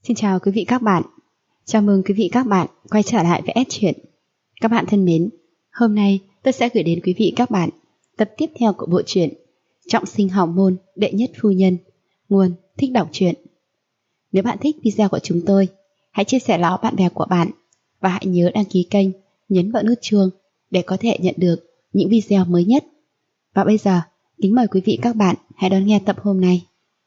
Xin chào quý vị các bạn. Chào mừng quý vị các bạn quay trở lại với S Truyện. Các bạn thân mến, hôm nay tôi sẽ gửi đến quý vị các bạn tập tiếp theo của bộ truyện Trọng sinh hào môn đệ nhất phu nhân, nguồn Thích đọc truyện. Nếu bạn thích video của chúng tôi, hãy chia sẻ nó bạn bè của bạn và hãy nhớ đăng ký kênh, nhấn vào nút chuông để có thể nhận được những video mới nhất. Và bây giờ, kính mời quý vị các bạn hãy đón nghe tập hôm nay.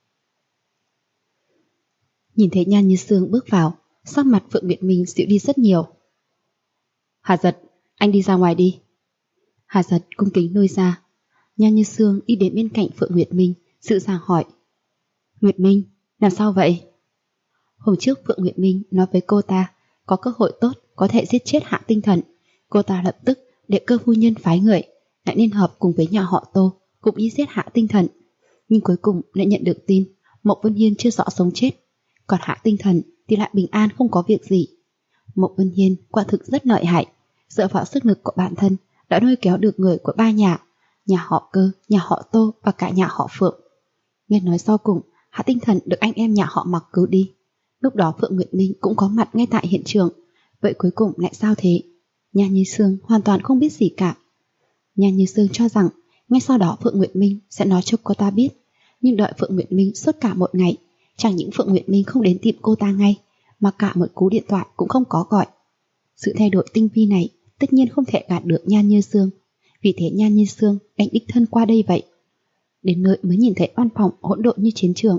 Nhìn thấy Nhan Như Sương bước vào, sắc mặt Phượng Nguyệt Minh dịu đi rất nhiều. Hà Giật, anh đi ra ngoài đi. Hà Giật cung kính lui ra. Nhan Như Sương đi đến bên cạnh Phượng Nguyệt Minh, dịu dàng hỏi: Nguyệt Minh, làm sao vậy? Hôm trước Phượng Nguyệt Minh nói với cô ta có cơ hội tốt có thể giết chết Hạ Tinh Thần. Cô ta lập tức để cơ phu nhân phái người lại liên hợp cùng với nhà họ Tô cùng đi giết Hạ Tinh Thần. Nhưng cuối cùng lại nhận được tin Mộc Vân Hiên chưa rõ sống chết, còn Hạ Tinh Thần thì lại bình an không có việc gì. Mộc Vân Hiên quả thực rất lợi hại, dựa vào sức lực của bản thân đã lôi kéo được người của ba nhà họ Cơ, nhà họ Tô và cả nhà họ Phượng. Nghe nói sau cùng Hạ Tinh Thần được anh em nhà họ Mặc cứu đi. Lúc đó Phượng Nguyệt Minh cũng có mặt ngay tại hiện trường. Vậy cuối cùng lại sao thế? Nhan Như Sương hoàn toàn không biết gì cả. Nhan Như Sương cho rằng ngay sau đó Phượng Nguyệt Minh sẽ nói cho cô ta biết, nhưng đợi Phượng Nguyệt Minh suốt cả một ngày, chẳng những Phượng Nguyệt Minh không đến tìm cô ta ngay, mà cả một cú điện thoại cũng không có gọi. Sự thay đổi tinh vi này tất nhiên không thể gạt được Nhan Như Sương, vì thế Nhan Như Sương đành đích thân qua đây vậy. Đến nơi mới nhìn thấy văn phòng hỗn độn như chiến trường.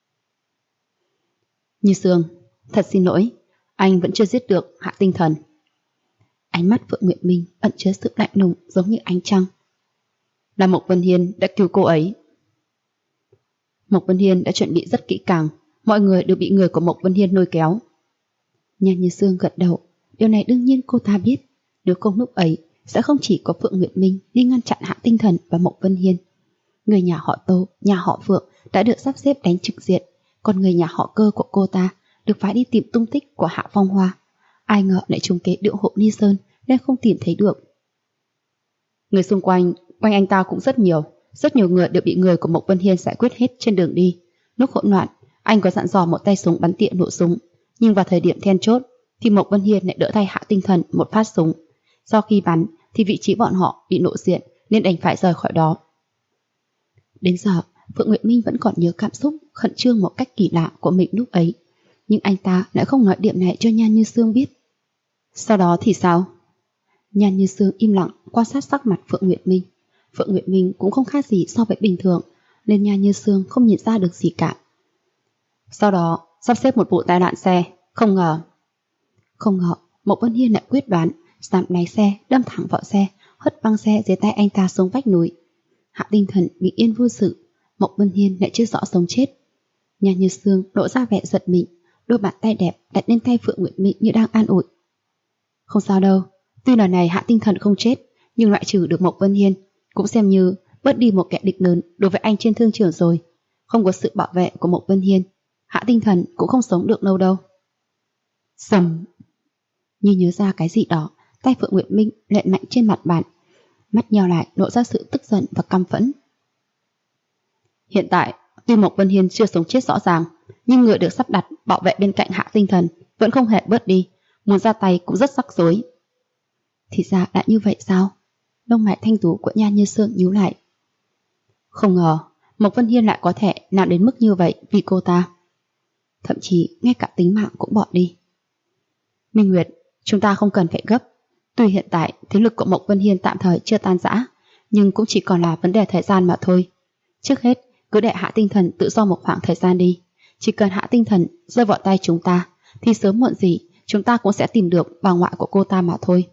Như Sương, thật xin lỗi, anh vẫn chưa giết được Hạ Tinh Thần. Ánh mắt Phượng Nguyệt Minh ẩn chứa sự lạnh lùng giống như ánh trăng. Là Mộc Vân Hiên đã cứu cô ấy. Mộc Vân Hiên đã chuẩn bị rất kỹ càng, mọi người đều bị người của Mộc Vân Hiên lôi kéo. Nhan Như Sương gật đầu, điều này đương nhiên cô ta biết, nếu không lúc ấy sẽ không chỉ có Phượng Nguyệt Minh đi ngăn chặn Hạ Tinh Thần và Mộc Vân Hiên. Người nhà họ Tô, nhà họ Phượng đã được sắp xếp đánh trực diện, còn người nhà họ Cơ của cô ta được phái đi tìm tung tích của Hạ Phong Hoa. Ai ngờ lại trúng kế điệu hộ Ni Sơn nên không tìm thấy được. Người xung quanh anh ta cũng rất nhiều người đều bị người của Mộc Vân Hiên giải quyết hết trên đường đi. Lúc hỗn loạn, anh có dặn dò một tay súng bắn tỉa nổ súng, nhưng vào thời điểm then chốt thì Mộc Vân Hiên lại đỡ tay Hạ Tinh Thần một phát súng. Sau khi bắn thì vị trí bọn họ bị lộ diện nên đành phải rời khỏi đó. Đến giờ, Phượng Nguyệt Minh vẫn còn nhớ cảm xúc khẩn trương một cách kỳ lạ của mình lúc ấy, nhưng anh ta lại không nói điểm này cho Nhan Như Sương biết. Sau đó thì sao? Nhan Như Sương im lặng quan sát sắc mặt Phượng Nguyệt Minh. Phượng Nguyệt Minh cũng không khác gì so với bình thường, nên Nhan Như Sương không nhìn ra được gì cả. Sau đó sắp xếp một vụ tai nạn xe, không ngờ Mộc Vân Hiên lại quyết đoán giảm lái xe, đâm thẳng vào xe, hất văng xe dưới tay anh ta xuống vách núi. Hạ Tinh Thần bị yên vô sự, Mộc Vân Hiên lại chưa rõ sống chết. Nhan Như Sương lộ ra vẻ giật mình, đôi bàn tay đẹp đặt lên tay Phượng Nguyệt Minh như đang an ủi. Không sao đâu, tuy lần này Hạ Tinh Thần không chết, nhưng loại trừ được Mộc Vân Hiên cũng xem như bớt đi một kẻ địch lớn đối với anh trên thương trường rồi. Không có sự bảo vệ của Mộc Vân Hiên, Hạ Tinh Thần cũng không sống được lâu đâu. Sầm. Như nhớ ra cái gì đó, tay Phượng Nguyệt Minh lện mạnh trên mặt bàn, mắt nheo lại lộ ra sự tức giận và căm phẫn. Hiện tại tuy Mộc Vân Hiên chưa sống chết rõ ràng, nhưng người được sắp đặt bảo vệ bên cạnh Hạ Tinh Thần vẫn không hề bớt đi, muốn ra tay cũng rất rắc rối. Thì ra đã như vậy sao? Lông mày thanh tú của Nhan Như Sương nhíu lại. Không ngờ Mộc Vân Hiên lại có thể làm đến mức như vậy vì cô ta. Thậm chí ngay cả tính mạng cũng bỏ đi. Minh Nguyệt, chúng ta không cần phải gấp. Tuy hiện tại thế lực của Mộc Vân Hiên tạm thời chưa tan rã, nhưng cũng chỉ còn là vấn đề thời gian mà thôi. Trước hết cứ để Hạ Tinh Thần tự do một khoảng thời gian đi. Chỉ cần Hạ Tinh Thần rơi vào tay chúng ta thì sớm muộn gì chúng ta cũng sẽ tìm được bà ngoại của cô ta mà thôi.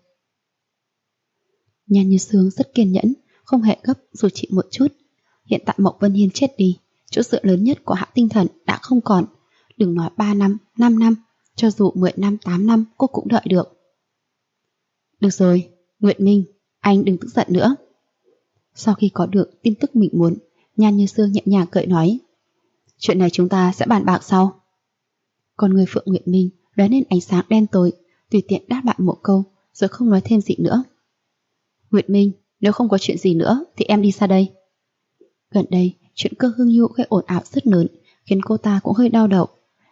Nhan Như Sương rất kiên nhẫn, không hề gấp dù chỉ một chút. Hiện tại Mộc Vân Hiên chết đi, chỗ dựa lớn nhất của Hạ Tinh Thần đã không còn. Đừng nói 3 năm, 5 năm, cho dù 10 năm, 8 năm cô cũng đợi được. Được rồi, Nguyệt Minh, anh đừng tức giận nữa. Sau khi có được tin tức mình muốn, Nhan Như Sương nhẹ nhàng cười nói. Chuyện này chúng ta sẽ bàn bạc sau. Còn người Phượng Nguyệt Minh lóe lên ánh sáng đen tối, tùy tiện đáp lại một câu rồi không nói thêm gì nữa. Nguyệt Minh, nếu không có chuyện gì nữa thì em đi xa đây. Gần đây chuyện Cơ Hương Nhu gây ồn ào rất lớn, khiến cô ta cũng hơi đau đầu.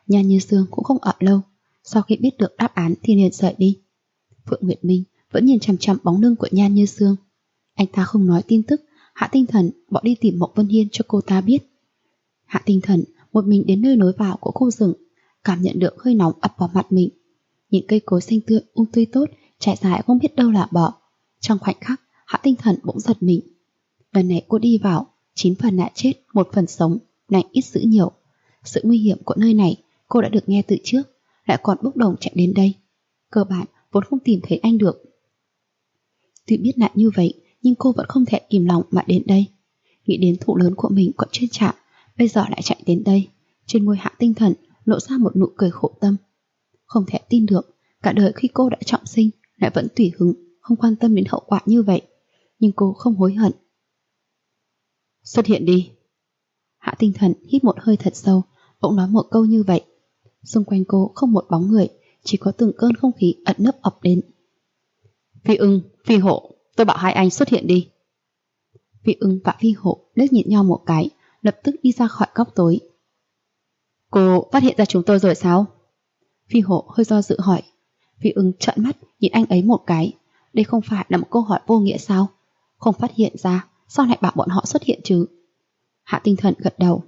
Nhan Như Sương cũng không ở lâu, sau khi biết được đáp án thì liền rời đi. Phượng Nguyệt Minh vẫn nhìn chằm chằm bóng lưng của Nhan Như Sương. Anh ta không nói tin tức Hạ Tinh Thần bỏ đi tìm Mộc Vân Hiên cho cô ta biết. Hạ Tinh Thần một mình đến nơi lối vào của khu rừng, cảm nhận được hơi nóng ập vào mặt mình. Nhìn cây cối xanh tươi tươi tốt trải dài không biết đâu là bỏ. Trong khoảnh khắc Hạ Tinh Thần bỗng giật mình. Lần này cô đi vào 9 phần đã chết, 1 phần sống, này ít dữ nhiều. Sự nguy hiểm của nơi này cô đã được nghe từ trước, lại còn bốc đồng chạy đến đây. Cơ bản vốn không tìm thấy anh được. Tuy biết lại như vậy nhưng cô vẫn không thể kìm lòng mà đến đây. Nghĩ đến thụ lớn của mình còn chưa chạm, bây giờ lại chạy đến đây. Trên môi Hạ Tinh Thần lộ ra một nụ cười khổ tâm. Không thể tin được, cả đời khi cô đã trọng sinh lại vẫn tùy hứng, không quan tâm đến hậu quả như vậy. Nhưng cô không hối hận. Xuất hiện đi. Hạ Tinh Thần hít một hơi thật sâu, bỗng nói một câu như vậy. Xung quanh cô không một bóng người, chỉ có từng cơn không khí ẩn nấp ập đến. Phi Ưng, Phi Hộ, tôi bảo hai anh xuất hiện đi. Phi Ưng và Phi Hộ liếc nhìn nhau một cái, lập tức đi ra khỏi góc tối. Cô phát hiện ra chúng tôi rồi sao? Phi Hộ hơi do dự hỏi. Phi Ưng trợn mắt nhìn anh ấy một cái. Đây không phải là một câu hỏi vô nghĩa sao? Không phát hiện ra, sao lại bảo bọn họ xuất hiện chứ? Hạ Tinh Thần gật đầu.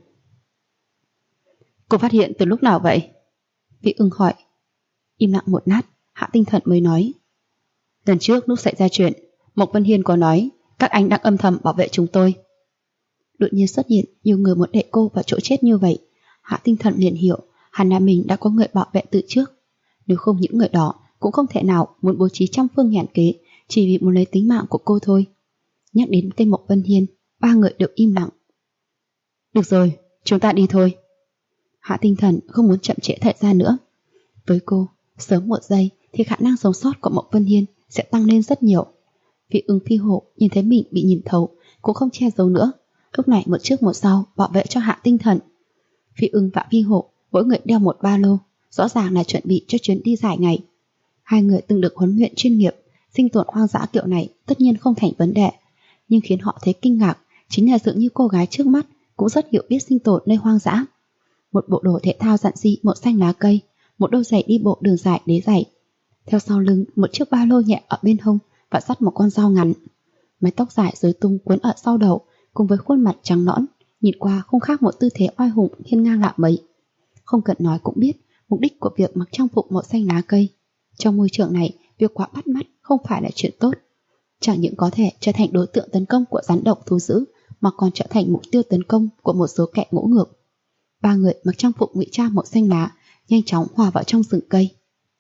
Cô phát hiện từ lúc nào vậy? Phi Ưng hỏi. Im lặng một lát, Hạ Tinh Thần mới nói. Lần trước lúc xảy ra chuyện, Mộc Vân Hiên có nói các anh đang âm thầm bảo vệ chúng tôi. Đột nhiên xuất hiện nhiều người muốn đẩy cô vào chỗ chết như vậy. Hạ Tinh Thần liền hiểu hẳn là mình đã có người bảo vệ từ trước. Nếu không những người đó cũng không thể nào muốn bố trí trăm phương ngàn kế chỉ vì muốn lấy tính mạng của cô thôi. Nhắc đến tên Mộc Vân Hiên, ba người đều im lặng. Được rồi, chúng ta đi thôi. Hạ Tinh Thần không muốn chậm trễ thời gian nữa. Với cô, sớm một giây thì khả năng sống sót của Mộc Vân Hiên sẽ tăng lên rất nhiều. Phi Ưng Phi Hộ nhìn thấy mình bị nhìn thấu cũng không che giấu nữa, lúc này một trước một sau bảo vệ cho Hạ Tinh Thần. Phi Ưng và Phi Hộ mỗi người đeo một ba lô, rõ ràng là chuẩn bị cho chuyến đi dài ngày. Hai người từng được huấn luyện chuyên nghiệp, sinh tồn hoang dã kiểu này tất nhiên không thành vấn đề, nhưng khiến họ thấy kinh ngạc chính là dường như cô gái trước mắt cũng rất hiểu biết sinh tồn nơi hoang dã. Một bộ đồ thể thao giản dị màu xanh lá cây, một đôi giày đi bộ đường dài đế giày. Theo sau lưng một chiếc ba lô nhẹ ở bên hông và dắt một con dao ngắn. Mái tóc dài rối tung quấn ở sau đầu, cùng với khuôn mặt trắng nõn, nhìn qua không khác một tư thế oai hùng hiên ngang lạ mấy. Không cần nói cũng biết mục đích của việc mặc trang phục màu xanh lá cây. Trong môi trường này, việc quá bắt mắt không phải là chuyện tốt. Chẳng những có thể trở thành đối tượng tấn công của rắn độc thú dữ, mà còn trở thành mục tiêu tấn công của một số kẻ ngỗ ngược. Ba người mặc trang phục ngụy trang màu xanh lá, nhanh chóng hòa vào trong rừng cây.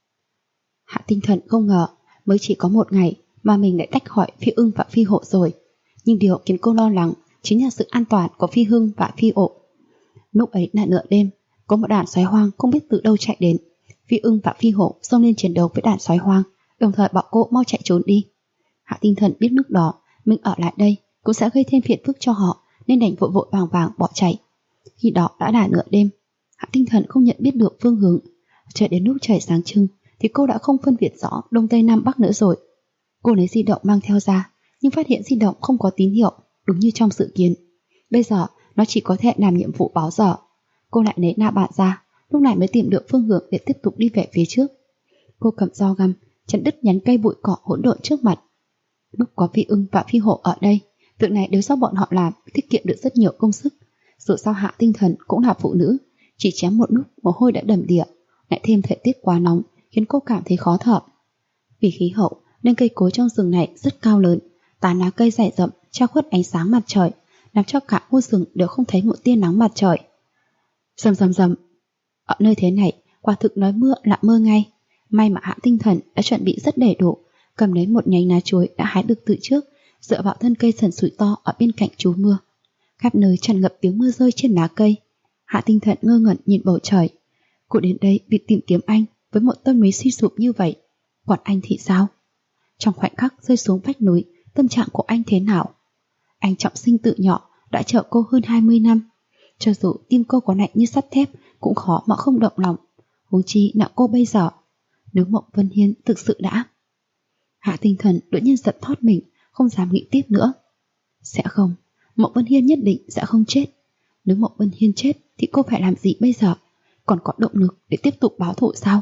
Hạ Tinh Thần không ngờ mới chỉ có một ngày mà mình lại tách khỏi Phi Ưng và Phi Hộ rồi. Nhưng điều khiến cô lo lắng chính là sự an toàn của Phi Hưng và Phi Hộ. Lúc ấy là nửa đêm, có một đàn sói hoang không biết từ đâu chạy đến. Phi Ưng và Phi Hộ xông lên chiến đấu với đàn sói hoang, đồng thời bảo cô mau chạy trốn đi. Hạ Tinh Thần biết lúc đó mình ở lại đây cũng sẽ gây thêm phiền phức cho họ, nên đành vội vội vàng vàng bỏ chạy. Khi đó đã là nửa đêm, Hạ Tinh Thần không nhận biết được phương hướng. Chờ đến lúc trời sáng trưng thì cô đã không phân biệt rõ đông tây nam bắc nữa rồi. Cô lấy di động mang theo ra, nhưng phát hiện di động không có tín hiệu, đúng như trong dự kiến. Bây giờ nó chỉ có thể làm nhiệm vụ báo giờ. Cô lại lấy nạ bạn ra, lúc này mới tìm được phương hướng để tiếp tục đi về phía trước. Cô cầm dao găm chặt đứt nhánh cây bụi cỏ hỗn độn trước mặt. Lúc có Phi Ưng và Phi Hộ ở đây, việc này đều do bọn họ làm, tiết kiệm được rất nhiều công sức. Dù sao Hạ Tinh Thần cũng là phụ nữ, chỉ chém một lúc mồ hôi đã đầm đìa, lại thêm thời tiết quá nóng khiến cô cảm thấy khó thở. Vì khí hậu nên cây cối trong rừng này rất cao lớn, tán lá cây rải rậm che khuất ánh sáng mặt trời, làm cho cả khu rừng đều không thấy một tia nắng mặt trời. Rầm rầm rầm. Ở nơi thế này, quả thực nói mưa là mưa ngay. May mà Hạ Tinh Thần đã chuẩn bị rất đầy đủ, cầm lấy một nhánh lá chuối đã hái được từ trước, dựa vào thân cây sần sùi to ở bên cạnh trú mưa. Khắp nơi tràn ngập tiếng mưa rơi trên lá cây. Hạ Tinh Thần ngơ ngẩn nhìn bầu trời. Cô đến đây vì tìm kiếm anh với một tâm lý suy sụp như vậy. Còn anh thì sao? Trong khoảnh khắc rơi xuống vách núi, tâm trạng của anh thế nào? Anh trọng sinh từ nhỏ đã chờ cô hơn 20 năm. Cho dù tim cô có lạnh như sắt thép cũng khó mà không động lòng. Huống chi là cô bây giờ. Nếu Mộc Vân Hiên thực sự đã... Hạ Tinh Thần đột nhiên giật thót mình, không dám nghĩ tiếp nữa. Sẽ không, Mộc Vân Hiên nhất định sẽ không chết. Nếu Mộc Vân Hiên chết thì cô phải làm gì bây giờ? còn có động lực để tiếp tục báo thù sao?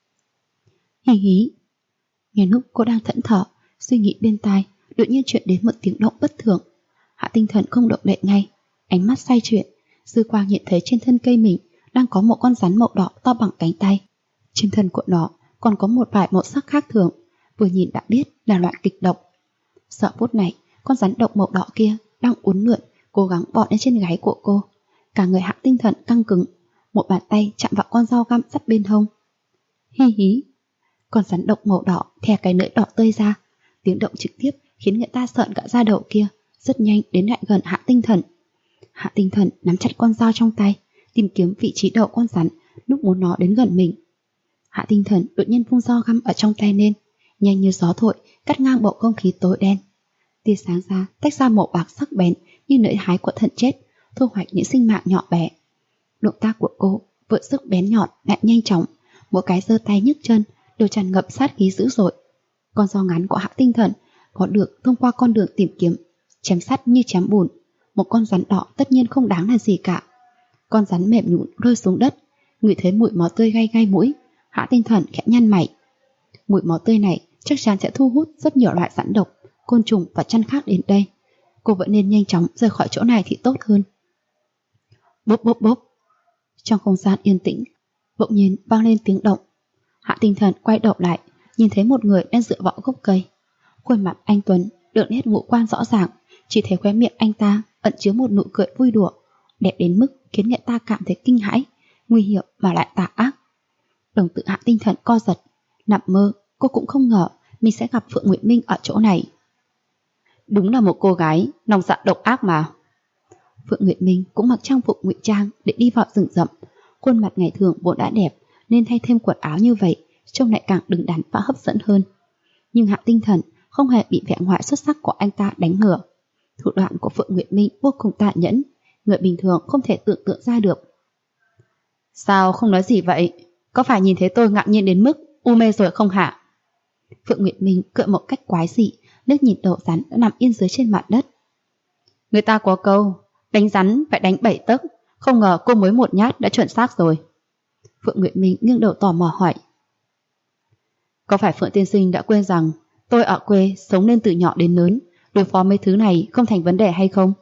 Hí hí. Nghe lúc cô đang thẫn thờ, suy nghĩ bên tai, đột nhiên chuyện đến một tiếng động bất thường. Hạ Tinh Thần không động đậy ngay, ánh mắt xoay chuyển, dư quang nhận thấy trên thân cây mình đang có một con rắn màu đỏ to bằng cánh tay. Trên thân của nó còn có một vài màu sắc khác thường, vừa nhìn đã biết là loại kịch độc. Giờ phút này, con rắn độc màu đỏ kia đang uốn lượn, cố gắng bò lên trên gáy của cô. Cả người Hạ Tinh Thần căng cứng, một bàn tay chạm vào con dao găm sắt bên hông. Hi hí. Con rắn độc màu đỏ thè cái lưỡi đỏ tươi ra, tiếng động trực tiếp khiến người ta sợn cả da đầu kia, rất nhanh đến lại gần Hạ Tinh Thần. Hạ Tinh Thần nắm chặt con dao trong tay, tìm kiếm vị trí đầu con rắn lúc muốn nó đến gần mình. Hạ Tinh Thần đột nhiên vung dao găm ở trong tay lên, nhanh như gió thổi, cắt ngang bầu không khí tối đen. Tia sáng ra tách ra màu bạc sắc bén như lưỡi hái của thần chết, thu hoạch những sinh mạng nhỏ bé. Động tác của cô vừa sức bén nhọn lại nhanh chóng, mỗi cái giơ tay nhấc chân đều tràn ngập sát khí dữ dội. Con dao ngắn của Hạ Tinh Thần có được thông qua con đường tìm kiếm, chém sắt như chém bùn. Một con rắn đỏ tất nhiên không đáng là gì cả. Con rắn mềm nhũn rơi xuống đất, ngửi thấy mùi máu tươi gai gai mũi, Hạ Tinh Thần khẽ nhăn mày. Mùi máu tươi này chắc chắn sẽ thu hút rất nhiều loại rắn độc, côn trùng và chăn khác đến đây. Cô vẫn nên nhanh chóng rời khỏi chỗ này thì tốt hơn. Bốp bốp bốp. Trong không gian yên tĩnh, bỗng nhiên vang lên tiếng động. Hạ Tinh Thần quay đầu lại, nhìn thấy một người đang dựa vào gốc cây. Khuôn mặt anh tuấn, đường nét ngũ quan rõ ràng, chỉ thấy khóe miệng anh ta ẩn chứa một nụ cười vui đùa, đẹp đến mức khiến người ta cảm thấy kinh hãi, nguy hiểm mà lại tà ác. Đồng tử Hạ Tinh Thần co giật, nằm mơ cô cũng không ngờ mình sẽ gặp Phượng Nguyệt Minh ở chỗ này. Đúng là một cô gái lòng dạ độc ác mà. Phượng Nguyệt Minh cũng mặc trang phục ngụy trang để đi vào rừng rậm. Khuôn mặt ngày thường vốn đã đẹp, nên thay thêm quần áo như vậy trông lại càng đứng đắn và hấp dẫn hơn. Nhưng Hạ Tinh Thần không hề bị vẻ ngoài xuất sắc của anh ta đánh ngửa. Thủ đoạn của Phượng Nguyệt Minh vô cùng tàn nhẫn, người bình thường không thể tưởng tượng ra được. Sao không nói gì vậy? Có phải nhìn thấy tôi ngạc nhiên đến mức u mê rồi không hả? Phượng Nguyệt Minh cười một cách quái dị, liếc nhìn đầu rắn đã nằm yên dưới trên mặt đất. Người ta có câu, đánh rắn phải đánh 7 tấc, không ngờ cô mới một nhát đã chuẩn xác rồi. Phượng Nguyệt Minh nghiêng đầu tò mò hỏi. Có phải Phượng tiên sinh đã quên rằng tôi ở quê sống nên từ nhỏ đến lớn, đối phó mấy thứ này không thành vấn đề hay không?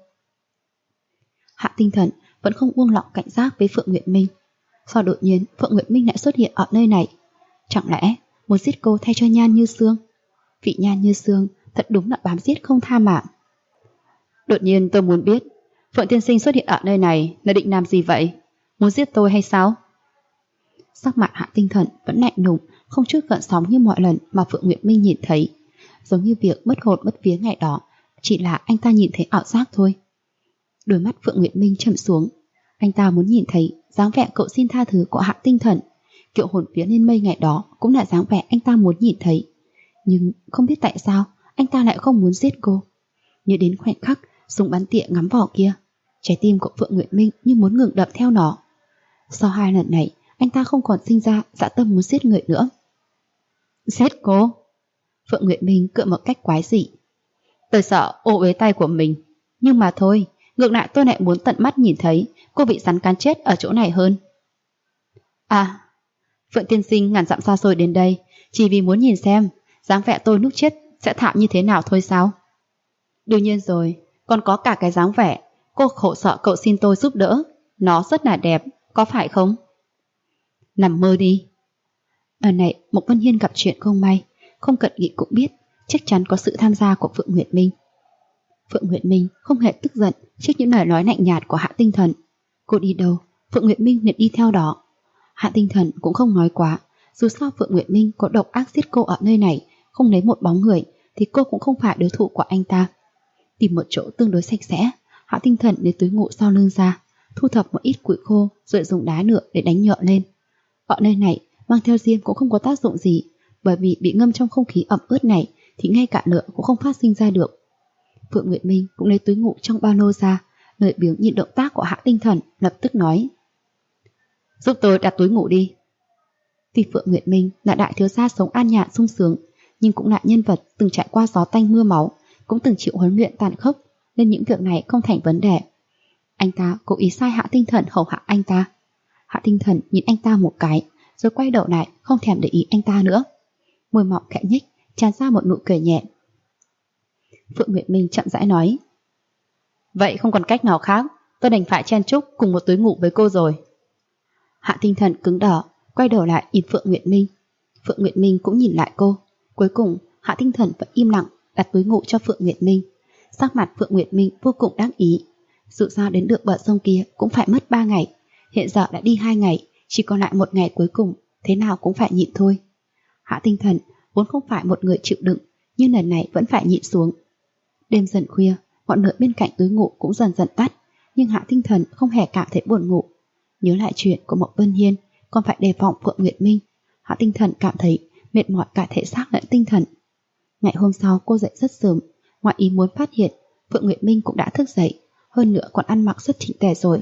Hạ Tinh Thần vẫn không buông lỏng cảnh giác với Phượng Nguyệt Minh. Sao đột nhiên Phượng Nguyệt Minh lại xuất hiện ở nơi này? Chẳng lẽ muốn giết cô thay cho Nhan Như Sương? Vị Nhan Như Sương thật đúng là bám giết không tha mạng. Đột nhiên tôi muốn biết, Phượng tiên sinh xuất hiện ở nơi này là định làm gì vậy? Muốn giết tôi hay sao? Sắc mặt Hạ Tinh Thần vẫn lạnh lùng, không chút gợn sóng như mọi lần mà Phượng Nguyệt Minh nhìn thấy. Giống như việc mất hồn mất vía ngày đó, chỉ là anh ta nhìn thấy ảo giác thôi. Đôi mắt Phượng Nguyệt Minh trầm xuống. Anh ta muốn nhìn thấy dáng vẻ cậu xin tha thứ của Hạ Tinh Thần. Kiệu hồn vía lên mây ngày đó cũng là dáng vẻ anh ta muốn nhìn thấy. Nhưng không biết tại sao anh ta lại không muốn giết cô. Nhớ đến khoảnh khắc súng bắn tỉa ngắm vỏ kia, trái tim của Phượng Nguyệt Minh như muốn ngừng đập theo nó. Sau 2 lần này, anh ta không còn sinh ra dã tâm muốn giết người nữa. Giết cô? Phượng Nguyệt Minh cười một cách quái dị. Tôi sợ ô uế tay của mình, nhưng mà thôi, ngược lại tôi lại muốn tận mắt nhìn thấy cô bị rắn cắn chết ở chỗ này hơn. À, Phượng tiên sinh ngàn dặm xa xôi đến đây chỉ vì muốn nhìn xem dáng vẻ tôi lúc chết sẽ thảm như thế nào thôi sao? Đương nhiên rồi, còn có cả cái dáng vẻ cô khổ sợ cậu xin tôi giúp đỡ, nó rất là đẹp, có phải không? Nằm mơ đi. Lần này Mộc Vân Hiên gặp chuyện không may, không cần nghĩ cũng biết chắc chắn có sự tham gia của Phượng Nguyệt Minh. Phượng Nguyệt Minh không hề tức giận trước những lời nói lạnh nhạt của Hạ Tinh Thần. Cô đi đâu, Phượng Nguyệt Minh liền đi theo đó. Hạ Tinh Thần cũng không nói quá, dù sao Phượng Nguyệt Minh có độc ác giết cô ở nơi này, không lấy một bóng người thì cô cũng không phải đối thủ của anh ta. Tìm một chỗ tương đối sạch sẽ, Hạ Tinh Thần lấy túi ngủ sau lưng ra, thu thập một ít củi khô rồi dùng đá nựa để đánh nhợ lên. Ở nơi này mang theo diêm cũng không có tác dụng gì, bởi vì bị ngâm trong không khí ẩm ướt này thì ngay cả lửa cũng không phát sinh ra được. Phượng Nguyệt Minh cũng lấy túi ngủ trong ba lô ra, lười biếng nhìn động tác của Hạ Tinh Thần, lập tức nói: giúp tôi đặt túi ngủ đi. Tuy Phượng Nguyệt Minh là đại thiếu gia sống an nhàn sung sướng, nhưng cũng là nhân vật từng trải qua gió tanh mưa máu, cũng từng chịu huấn luyện tàn khốc, nên những việc này không thành vấn đề. Anh ta cố ý sai Hạ Tinh Thần hầu hạ anh ta. Hạ Tinh Thần nhìn anh ta một cái, rồi quay đầu lại không thèm để ý anh ta nữa. Môi mọng khẽ nhếch, tràn ra một nụ cười nhẹ. Phượng Nguyệt Minh chậm rãi nói: vậy không còn cách nào khác, tôi đành phải chen chúc cùng một túi ngủ với cô rồi. Hạ Tinh Thần cứng đờ, quay đầu lại nhìn Phượng Nguyệt Minh. Phượng Nguyệt Minh cũng nhìn lại cô. Cuối cùng Hạ Tinh Thần vẫn im lặng đặt túi ngủ cho Phượng Nguyệt Minh. Sắc mặt Phượng Nguyệt Minh vô cùng đắc ý. Dù sao đến được bờ sông kia cũng phải mất 3 ngày, hiện giờ đã đi 2 ngày, chỉ còn lại 1 ngày cuối cùng, thế nào cũng phải nhịn thôi. Hạ Tinh Thần vốn không phải một người chịu đựng, nhưng lần này vẫn phải nhịn xuống. Đêm dần khuya, ngọn lửa bên cạnh túi ngủ cũng dần dần tắt, nhưng Hạ Tinh Thần không hề cảm thấy buồn ngủ. Nhớ lại chuyện của Mộc Vân Hiên, còn phải đề phòng Phượng Nguyệt Minh, Hạ Tinh Thần cảm thấy mệt mỏi cả thể xác lẫn tinh thần. Ngày hôm sau cô dậy rất sớm, ngoài ý muốn phát hiện Phượng Nguyệt Minh cũng đã thức dậy, hơn nữa còn ăn mặc rất chỉnh tề rồi.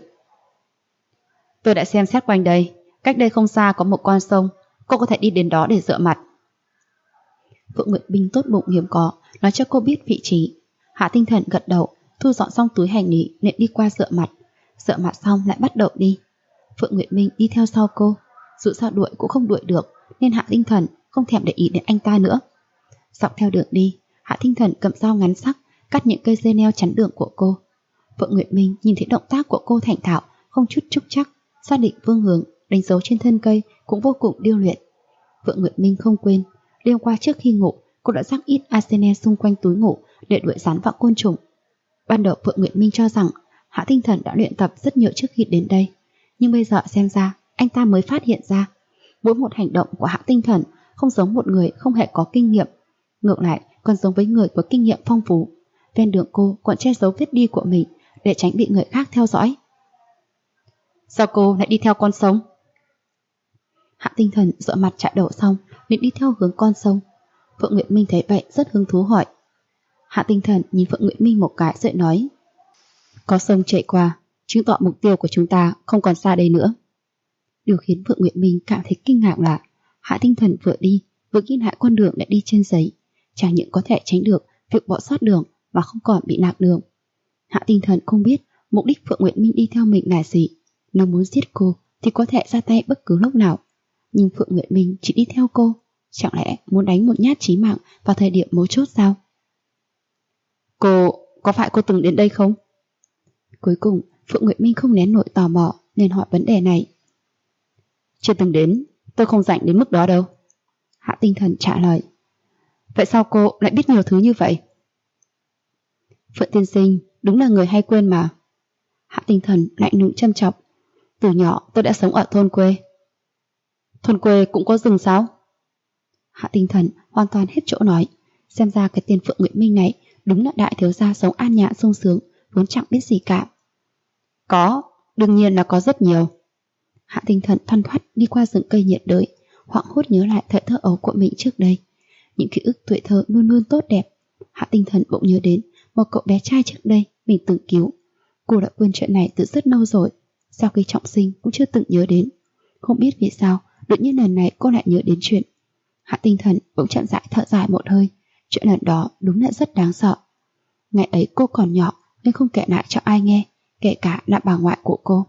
Tôi đã xem xét quanh đây, cách đây không xa có một con sông, cô có thể đi đến đó để rửa mặt. Phượng Nguyệt Minh tốt bụng hiếm có nói cho cô biết vị trí. Hạ Tinh Thần gật đầu, thu dọn xong túi hành lý nên đi qua rửa mặt. Rửa mặt xong lại bắt đầu đi. Phượng Nguyệt Minh đi theo sau cô, dù sao đuổi cũng không đuổi được, nên Hạ Tinh Thần không thèm để ý đến anh ta nữa. Dọc theo đường đi, Hạ Tinh Thần cầm dao ngắn sắc cắt những cây dây leo chắn đường của cô. Phượng Nguyệt Minh nhìn thấy động tác của cô thành thạo, không chút trúc trắc, xác định phương hướng, đánh dấu trên thân cây cũng vô cùng điêu luyện. Phượng Nguyệt Minh không quên, đêm qua trước khi ngủ, cô đã rắc ít arsenal xung quanh túi ngủ để đuổi rắn và côn trùng. Ban đầu Phượng Nguyệt Minh cho rằng Hạ Tinh Thần đã luyện tập rất nhiều trước khi đến đây, nhưng bây giờ xem ra anh ta mới phát hiện ra mỗi một hành động của Hạ Tinh Thần không giống một người không hề có kinh nghiệm, ngược lại còn giống với người có kinh nghiệm phong phú. Ven đường cô còn che giấu vết đi của mình để tránh bị người khác theo dõi. Sao cô lại đi theo con sông? Hạ Tinh Thần dựa mặt chải đầu xong định đi theo hướng con sông. Phượng Nguyệt Minh thấy vậy rất hứng thú hỏi. Hạ Tinh Thần nhìn Phượng Nguyệt Minh một cái rồi nói: có sông chạy qua, chứng tỏ mục tiêu của chúng ta không còn xa đây nữa. Điều khiến Phượng Nguyệt Minh cảm thấy kinh ngạc là Hạ Tinh Thần vừa đi vừa ghi lại con đường đã đi trên giấy, chẳng những có thể tránh được việc bỏ sót đường mà không còn bị lạc đường. Hạ Tinh Thần không biết mục đích Phượng Nguyệt Minh đi theo mình là gì. Nếu muốn giết cô thì có thể ra tay bất cứ lúc nào, nhưng Phượng Nguyệt Minh chỉ đi theo cô, chẳng lẽ muốn đánh một nhát chí mạng vào thời điểm mấu chốt sao? Có phải cô từng đến đây không? Cuối cùng Phượng Nguyệt Minh không nén nổi tò mò nên hỏi vấn đề này. Chưa từng đến, tôi không rảnh đến mức đó đâu. Hạ Tinh Thần trả lời. Vậy sao cô lại biết nhiều thứ như vậy? Phượng tiên sinh đúng là người hay quên mà. Hạ Tinh Thần lạnh lùng châm chọc. Từ nhỏ tôi đã sống ở thôn quê. Thôn quê cũng có rừng sao? Hạ Tinh Thần hoàn toàn hết chỗ nói. Xem ra cái tên Phượng Nguyệt Minh này đúng là đại thiếu gia sống an nhàn sung sướng, vốn chẳng biết gì cả. Có, đương nhiên là có rất nhiều. Hạ Tinh Thần thoăn thoắt đi qua rừng cây nhiệt đới, hoảng hốt nhớ lại thời thơ ấu của mình trước đây. Những ký ức tuổi thơ luôn luôn tốt đẹp. Hạ Tinh Thần bỗng nhớ đến một cậu bé trai trước đây mình từng cứu. Cô đã quên chuyện này từ rất lâu rồi, sau khi trọng sinh cũng chưa từng nhớ đến. Không biết vì sao đột nhiên lần này cô lại nhớ đến chuyện. Hạ Tinh Thần bỗng chậm rãi thở dài một hơi. Chuyện lần đó đúng là rất đáng sợ. Ngày ấy cô còn nhỏ nên không kể lại cho ai nghe, kể cả là bà ngoại của cô.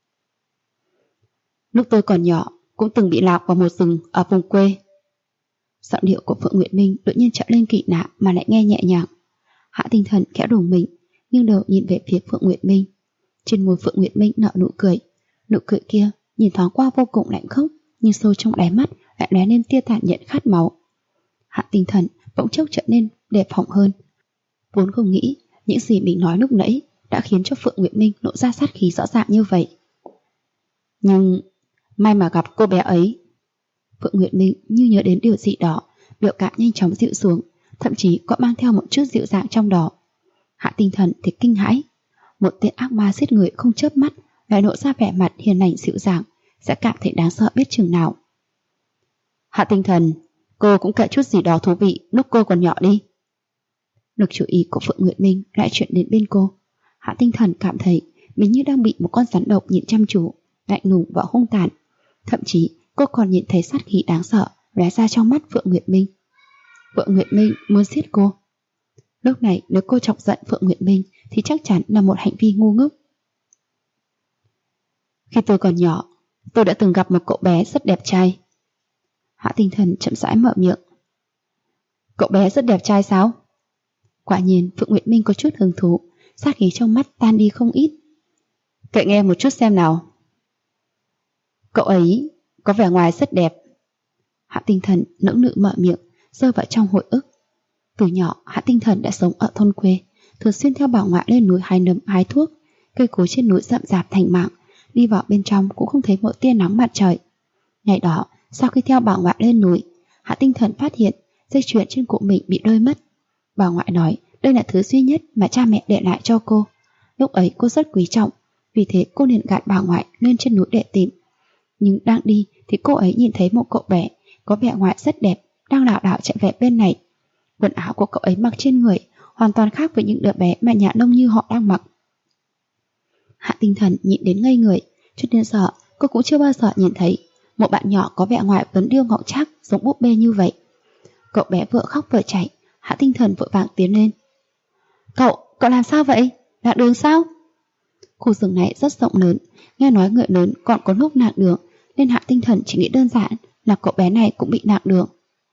Lúc tôi còn nhỏ cũng từng bị lạc vào một rừng ở vùng quê. Giọng điệu của Phượng Nguyệt Minh đột nhiên trở lên kỳ lạ mà lại nghe nhẹ nhàng. Hạ Tinh Thần khẽ rùng mình, nghiêng đầu nhìn về phía Phượng Nguyệt Minh. Trên môi Phượng Nguyệt Minh nở nụ cười. Nụ cười kia nhìn thoáng qua vô cùng lạnh khốc, nhưng sâu trong đáy mắt lại lóe lên tia tàn nhẫn khát máu. Hạ Tinh Thần bỗng chốc trở nên đề phòng hơn. Vốn không nghĩ những gì mình nói lúc nãy đã khiến cho Phượng Nguyệt Minh lộ ra sát khí rõ ràng như vậy. Nhưng may mà gặp cô bé ấy. Phượng Nguyệt Minh như nhớ đến điều gì đó, biểu cảm nhanh chóng dịu xuống, thậm chí có mang theo một chút dịu dàng trong đó. Hạ Tinh Thần thì kinh hãi. Một tên ác ma giết người không chớp mắt lại lộ ra vẻ mặt hiền lành dịu dàng, sẽ cảm thấy đáng sợ biết chừng nào. Hạ Tinh Thần, cô cũng kể chút gì đó thú vị lúc cô còn nhỏ đi. Lực chú ý của Phượng Nguyệt Minh lại chuyển đến bên cô. Hạ Tinh Thần cảm thấy mình như đang bị một con rắn độc nhìn chăm chú, lạnh lùng và hung tàn. Thậm chí cô còn nhìn thấy sát khí đáng sợ lóe ra trong mắt Phượng Nguyệt Minh. Phượng Nguyệt Minh muốn giết cô. Lúc này nếu cô chọc giận Phượng Nguyệt Minh thì chắc chắn là một hành vi ngu ngốc. Khi tôi còn nhỏ, tôi đã từng gặp một cậu bé rất đẹp trai. Hạ Tinh Thần chậm rãi mở miệng. Cậu bé rất đẹp trai sao? Quả nhiên Phượng Nguyệt Minh có chút hứng thú, sát khí trong mắt tan đi không ít. Kệ nghe một chút xem nào. Cậu ấy có vẻ ngoài rất đẹp. Hạ Tinh Thần nũng nịu mở miệng, rơi vào trong hồi ức. Từ nhỏ Hạ Tinh Thần đã sống ở thôn quê, thường xuyên theo bà ngoại lên núi hái nấm hái thuốc. Cây cối trên núi rậm rạp thành mảng, đi vào bên trong cũng không thấy một tia nắng mặt trời. Ngày đó, sau khi theo bà ngoại lên núi, Hạ Tinh Thần phát hiện dây chuyền trên cổ mình bị rơi mất. Bà ngoại nói đây là thứ duy nhất mà cha mẹ để lại cho cô. Lúc ấy cô rất quý trọng, vì thế cô liền gạt bà ngoại lên trên núi để tìm. Nhưng đang đi thì cô ấy nhìn thấy một cậu bé có vẻ ngoài rất đẹp đang lảo đảo chạy về bên này. Quần áo của cậu ấy mặc trên người hoàn toàn khác với những đứa bé mà nhà nông như họ đang mặc. Hạ Tinh Thần nhịn đến ngây người, cho đến giờ cô cũng chưa bao giờ nhìn thấy một bạn nhỏ có vẻ ngoài vấn điêu ngọc trác giống búp bê như vậy. Cậu bé vừa khóc vừa chạy, Hạ Tinh Thần vội vàng tiến lên. Cậu làm sao vậy? Lạc đường sao? Khu rừng này rất rộng lớn, nghe nói người lớn còn có lúc lạc đường, nên Hạ Tinh Thần chỉ nghĩ đơn giản là cậu bé này cũng bị lạc đường.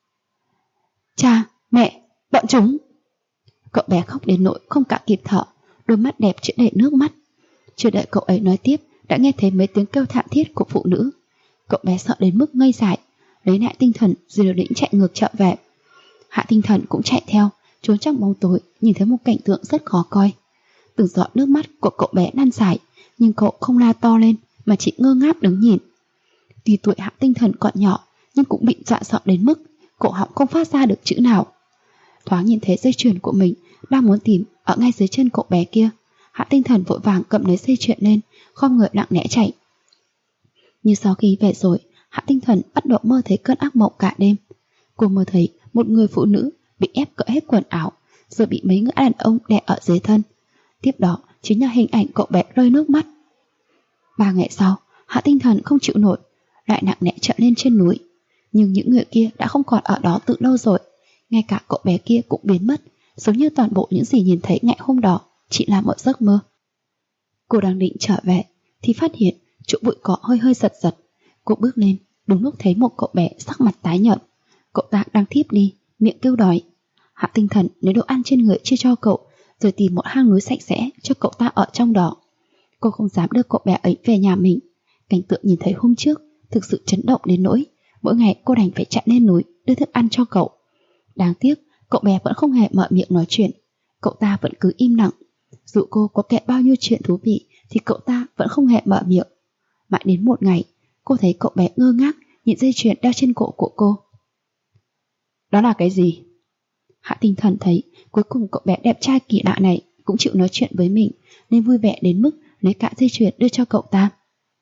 Cha, mẹ, bọn chúng! Cậu bé khóc đến nỗi không cả kịp thở, đôi mắt đẹp chứa đầy nước mắt. Chưa đợi cậu ấy nói tiếp, đã nghe thấy mấy tiếng kêu thảm thiết của phụ nữ. Cậu bé sợ đến mức ngây dại, lấy lại tinh thần rồi liều lĩnh chạy ngược trở về. Hạ Tinh Thần cũng chạy theo, trốn trong bóng tối, nhìn thấy một cảnh tượng rất khó coi. Từng giọt nước mắt của cậu bé lăn dài, nhưng cậu không la to lên mà chỉ ngơ ngác đứng nhìn. Tuy tuổi Hạ Tinh Thần còn nhỏ, nhưng cũng bị dọa sợ đến mức cổ họng không phát ra được chữ nào. Thoáng nhìn thấy dây chuyền của mình đang muốn tìm ở ngay dưới chân cậu bé kia, Hạ Tinh Thần vội vàng cầm lấy dây chuyền lên, khom người lặng lẽ chạy. Nhưng sau khi về rồi, Hạ Tinh Thần bắt đầu mơ thấy cơn ác mộng cả đêm. Cô mơ thấy một người phụ nữ bị ép cởi hết quần áo, rồi bị mấy người đàn ông đè ở dưới thân. Tiếp đó chính là hình ảnh cậu bé rơi nước mắt. 3 ngày sau, Hạ Tinh Thần không chịu nổi, lại nặng nề chạy lên trên núi. Nhưng những người kia đã không còn ở đó từ lâu rồi, ngay cả cậu bé kia cũng biến mất, giống như toàn bộ những gì nhìn thấy ngày hôm đó chỉ là một giấc mơ. Cô đang định trở về thì phát hiện chỗ bụi cỏ hơi hơi giật giật. Cô bước lên, đúng lúc thấy một cậu bé sắc mặt tái nhợt. Cậu ta đang thiếp đi, miệng kêu đói. Hạ Tinh Thần lấy đồ ăn trên người chia cho cậu, rồi tìm một hang núi sạch sẽ cho cậu ta ở trong đó. Cô không dám đưa cậu bé ấy về nhà mình. Cảnh tượng nhìn thấy hôm trước thực sự chấn động đến nỗi mỗi ngày cô đành phải chạy lên núi đưa thức ăn cho cậu. Đáng tiếc cậu bé vẫn không hề mở miệng nói chuyện. Cậu ta vẫn cứ im lặng. Dù cô có kể bao nhiêu chuyện thú vị thì cậu ta vẫn không hề mở miệng. Mãi đến một ngày, cô thấy cậu bé ngơ ngác nhìn dây chuyền đeo trên cổ của cô. Đó là cái gì? Hạ Tinh Thần thấy cuối cùng cậu bé đẹp trai kỳ lạ này cũng chịu nói chuyện với mình, nên vui vẻ đến mức lấy cả dây chuyền đưa cho cậu ta.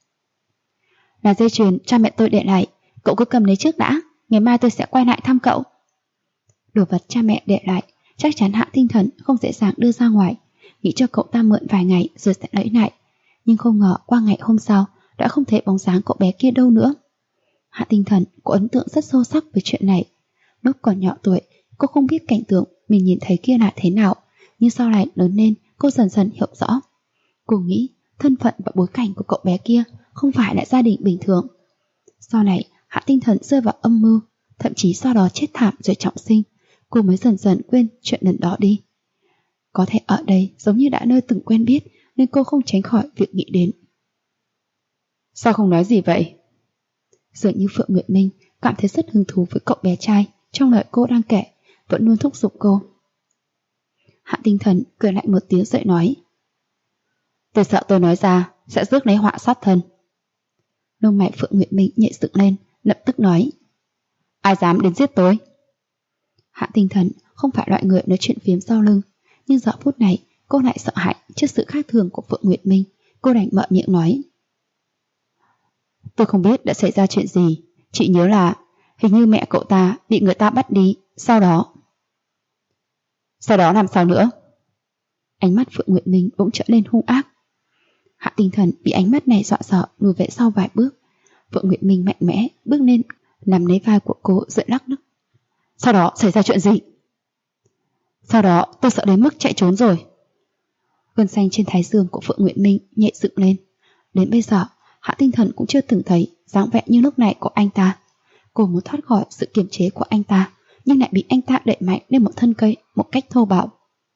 Là dây chuyền cha mẹ tôi để lại, cậu cứ cầm lấy trước đã, ngày mai tôi sẽ quay lại thăm cậu. Đồ vật cha mẹ để lại chắc chắn Hạ Tinh Thần không dễ dàng đưa ra ngoài, nghĩ cho cậu ta mượn vài ngày rồi sẽ lấy lại. Nhưng không ngờ qua ngày hôm sau đã không thấy bóng dáng cậu bé kia đâu nữa. Hạ Tinh Thần có ấn tượng rất sâu sắc với chuyện này. Lúc còn nhỏ tuổi, cô không biết cảnh tượng mình nhìn thấy kia là thế nào, nhưng sau này lớn lên cô dần dần hiểu rõ. Cô nghĩ thân phận và bối cảnh của cậu bé kia không phải là gia đình bình thường. Sau này Hạ Tinh Thần rơi vào âm mưu, thậm chí sau đó chết thảm rồi trọng sinh. Cô mới dần dần quên chuyện lần đó đi. Có thể ở đây giống như đã nơi từng quen biết, nên cô không tránh khỏi việc nghĩ đến. Sao không nói gì vậy? Dường như Phượng Nguyệt Minh cảm thấy rất hứng thú với cậu bé trai trong lời cô đang kể, vẫn luôn thúc giục cô. Hạ Tinh Thần cười lại một tiếng rồi nói: Tôi sợ tôi nói ra sẽ rước lấy họa sát thân. Lông mày Phượng Nguyệt Minh nhẹ dựng lên, lập tức nói: Ai dám đến giết tôi? Hạ Tinh Thần không phải loại người nói chuyện phiếm sau lưng, nhưng giờ phút này cô lại sợ hãi trước sự khác thường của Phượng Nguyệt Minh. Cô đành mở miệng nói: Tôi không biết đã xảy ra chuyện gì, chỉ nhớ là hình như mẹ cậu ta bị người ta bắt đi. Sau đó làm sao nữa? Ánh mắt Phượng Nguyệt Minh bỗng trở lên hung ác. Hạ Tinh Thần bị ánh mắt này dọa sợ, lùi về sau vài bước. Phượng Nguyệt Minh mạnh mẽ bước lên, nắm lấy vai của cô rồi lắc lắc. Sau đó xảy ra chuyện gì? Sau đó tôi sợ đến mức chạy trốn rồi. Gân xanh trên thái dương của Phượng Nguyệt Minh nhẹ dựng lên. Đến bây giờ Hạ Tinh Thần cũng chưa từng thấy dáng vẻ như lúc này của anh ta. Cô muốn thoát khỏi sự kiềm chế của anh ta, nhưng lại bị anh ta đẩy mạnh lên một thân cây một cách thô bạo.